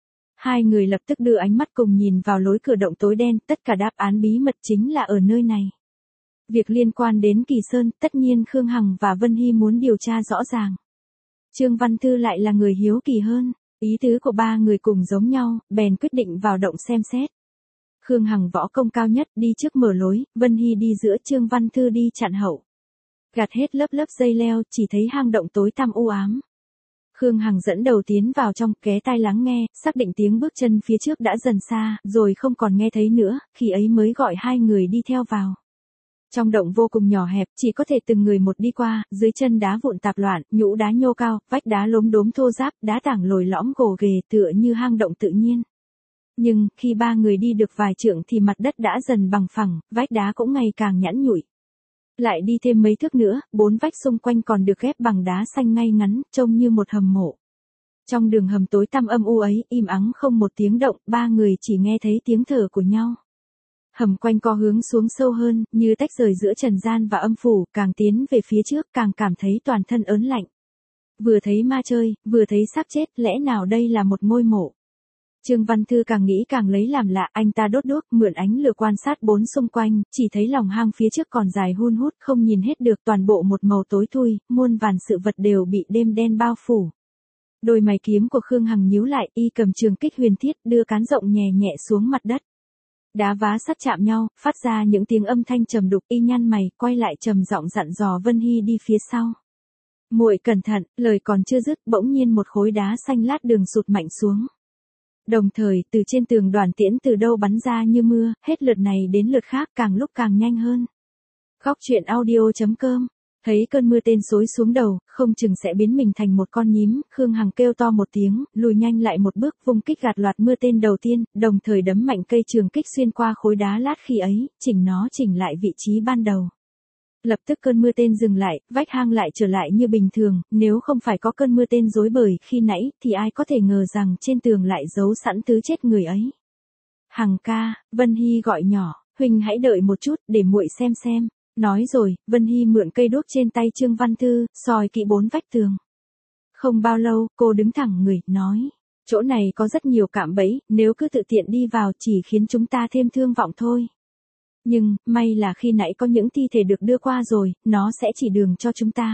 Hai người lập tức đưa ánh mắt cùng nhìn vào lối cửa động tối đen, tất cả đáp án bí mật chính là ở nơi này. Việc liên quan đến Kỳ Sơn, tất nhiên Khương Hằng và Vân Hy muốn điều tra rõ ràng. Trương Văn Thư lại là người hiếu kỳ hơn, ý tứ của ba người cùng giống nhau, bèn quyết định vào động xem xét. Khương Hằng võ công cao nhất, đi trước mở lối, Vân Hy đi giữa, Trương Văn Thư đi chặn hậu. Gạt hết lớp dây leo, chỉ thấy hang động tối tăm u ám. Khương Hằng dẫn đầu tiến vào trong, ghé tai lắng nghe, xác định tiếng bước chân phía trước đã dần xa, rồi không còn nghe thấy nữa, khi ấy mới gọi hai người đi theo vào. Trong động vô cùng nhỏ hẹp, chỉ có thể từng người một đi qua, dưới chân đá vụn tạp loạn, nhũ đá nhô cao, vách đá lốm đốm thô ráp, đá tảng lồi lõm gồ ghề tựa như hang động tự nhiên. Nhưng, khi ba người đi được vài trượng thì mặt đất đã dần bằng phẳng, vách đá cũng ngày càng nhẵn nhụi. Lại đi thêm mấy thước nữa, 4 vách xung quanh còn được ghép bằng đá xanh ngay ngắn, trông như một hầm mộ. Trong đường hầm tối tăm âm u ấy, im ắng không một tiếng động, ba người chỉ nghe thấy tiếng thở của nhau. Hầm quanh co hướng xuống sâu hơn, như tách rời giữa trần gian và âm phủ, càng tiến về phía trước càng cảm thấy toàn thân ớn lạnh. Vừa thấy ma chơi, vừa thấy xác chết, lẽ nào đây là một ngôi mộ? Trương Văn Thư càng nghĩ càng lấy làm lạ, anh ta đốt đuốc, mượn ánh lửa quan sát bốn xung quanh, chỉ thấy lòng hang phía trước còn dài hun hút, không nhìn hết được, toàn bộ một màu tối thui, muôn vàn sự vật đều bị đêm đen bao phủ. Đôi mày kiếm của Khương Hằng nhíu lại, y cầm trường kích huyền thiết, đưa cán rộng nhẹ nhẹ xuống mặt đất. Đá vá sắt chạm nhau, phát ra những tiếng âm thanh trầm đục, y nhăn mày, quay lại trầm giọng dặn dò Vân Hy đi phía sau. Muội cẩn thận, lời còn chưa dứt, bỗng nhiên một khối đá xanh lát đường sụt mạnh xuống. Đồng thời, từ trên tường đoàn tiễn từ đâu bắn ra như mưa, hết lượt này đến lượt khác, càng lúc càng nhanh hơn. Góc truyện audio.com, thấy cơn mưa tên xối xuống đầu, không chừng sẽ biến mình thành một con nhím, Khương Hằng kêu to một tiếng, lùi nhanh lại một bước, vung kích gạt loạt mưa tên đầu tiên, đồng thời đấm mạnh cây trường kích xuyên qua khối đá lát khi ấy, chỉnh nó chỉnh lại vị trí ban đầu. Lập tức cơn mưa tên dừng lại, vách hang lại trở lại như bình thường, nếu không phải có cơn mưa tên rối bời khi nãy, thì ai có thể ngờ rằng trên tường lại giấu sẵn thứ chết người ấy. Hằng ca, Vân Hy gọi nhỏ, huynh hãy đợi một chút để muội xem. Nói rồi, Vân Hy mượn cây đuốc trên tay Trương Văn Thư, soi kỹ 4 vách tường. Không bao lâu, cô đứng thẳng người, nói. Chỗ này có rất nhiều cạm bẫy, nếu cứ tự tiện đi vào chỉ khiến chúng ta thêm thương vọng thôi. Nhưng, may là khi nãy có những thi thể được đưa qua rồi, nó sẽ chỉ đường cho chúng ta.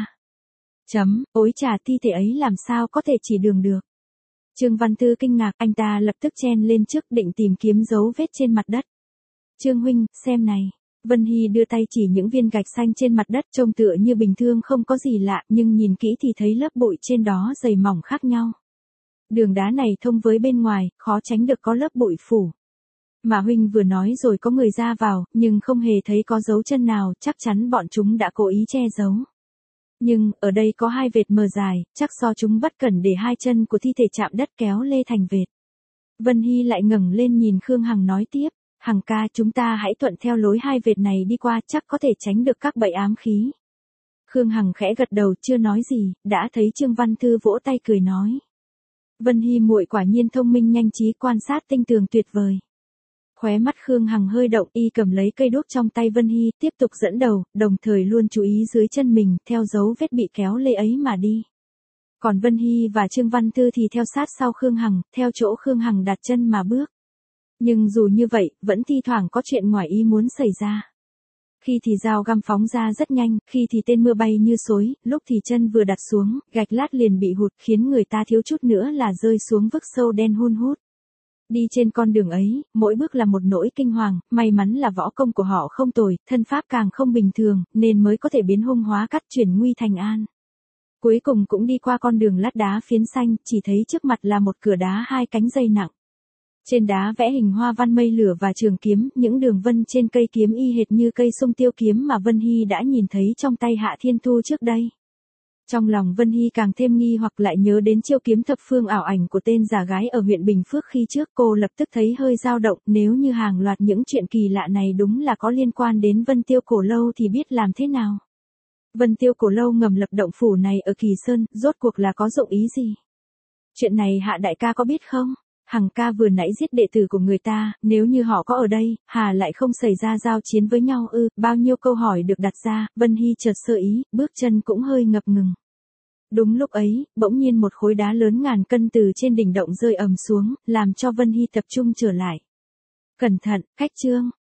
Ôi chà, thi thể ấy làm sao có thể chỉ đường được. Trương Văn Thư kinh ngạc, anh ta lập tức chen lên trước định tìm kiếm dấu vết trên mặt đất. Trương huynh, xem này. Vân Hy đưa tay chỉ những viên gạch xanh trên mặt đất trông tựa như bình thường không có gì lạ, nhưng nhìn kỹ thì thấy lớp bụi trên đó dày mỏng khác nhau. Đường đá này thông với bên ngoài, khó tránh được có lớp bụi phủ. Mà huynh vừa nói rồi có người ra vào, nhưng không hề thấy có dấu chân nào, chắc chắn bọn chúng đã cố ý che giấu. Nhưng, ở đây có 2 vệt mờ dài, chắc do chúng bất cẩn để 2 chân của thi thể chạm đất kéo lê thành vệt. Vân Hy lại ngẩng lên nhìn Khương Hằng nói tiếp, Hằng ca, chúng ta hãy thuận theo lối 2 vệt này đi qua, chắc có thể tránh được các bẫy ám khí. Khương Hằng khẽ gật đầu chưa nói gì, đã thấy Trương Văn Thư vỗ tay cười nói. Vân Hy muội quả nhiên thông minh nhanh trí, quan sát tinh tường tuyệt vời. Khóe mắt Khương Hằng hơi động, y cầm lấy cây đuốc trong tay Vân Hy, tiếp tục dẫn đầu, đồng thời luôn chú ý dưới chân mình, theo dấu vết bị kéo lê ấy mà đi. Còn Vân Hy và Trương Văn Thư thì theo sát sau Khương Hằng, theo chỗ Khương Hằng đặt chân mà bước. Nhưng dù như vậy, vẫn thi thoảng có chuyện ngoài ý muốn xảy ra. Khi thì dao găm phóng ra rất nhanh, khi thì tên mưa bay như xối, lúc thì chân vừa đặt xuống, gạch lát liền bị hụt khiến người ta thiếu chút nữa là rơi xuống vực sâu đen hun hút. Đi trên con đường ấy, mỗi bước là một nỗi kinh hoàng, may mắn là võ công của họ không tồi, thân pháp càng không bình thường, nên mới có thể biến hung hóa cắt chuyển nguy thành an. Cuối cùng cũng đi qua con đường lát đá phiến xanh, chỉ thấy trước mặt là một cửa đá 2 cánh dây nặng. Trên đá vẽ hình hoa văn mây lửa và trường kiếm, những đường vân trên cây kiếm y hệt như cây sung tiêu kiếm mà Vân Hy đã nhìn thấy trong tay Hạ Thiên Thu trước đây. Trong lòng Vân Hy càng thêm nghi hoặc lại nhớ đến chiêu kiếm thập phương ảo ảnh của tên giả gái ở huyện Bình Phước khi trước, cô lập tức thấy hơi dao động, nếu như hàng loạt những chuyện kỳ lạ này đúng là có liên quan đến Vân Tiêu Cổ Lâu thì biết làm thế nào. Vân Tiêu Cổ Lâu ngầm lập động phủ này ở Kỳ Sơn, rốt cuộc là có dụng ý gì? Chuyện này Hạ đại ca có biết không? Hằng ca vừa nãy giết đệ tử của người ta, nếu như họ có ở đây, hà lại không xảy ra giao chiến với nhau ư? Bao nhiêu câu hỏi được đặt ra, Vân Hy chợt sơ ý, bước chân cũng hơi ngập ngừng. Đúng lúc ấy, bỗng nhiên một khối đá lớn ngàn cân từ trên đỉnh động rơi ầm xuống, làm cho Vân Hy tập trung trở lại. Cẩn thận, Khách Trương,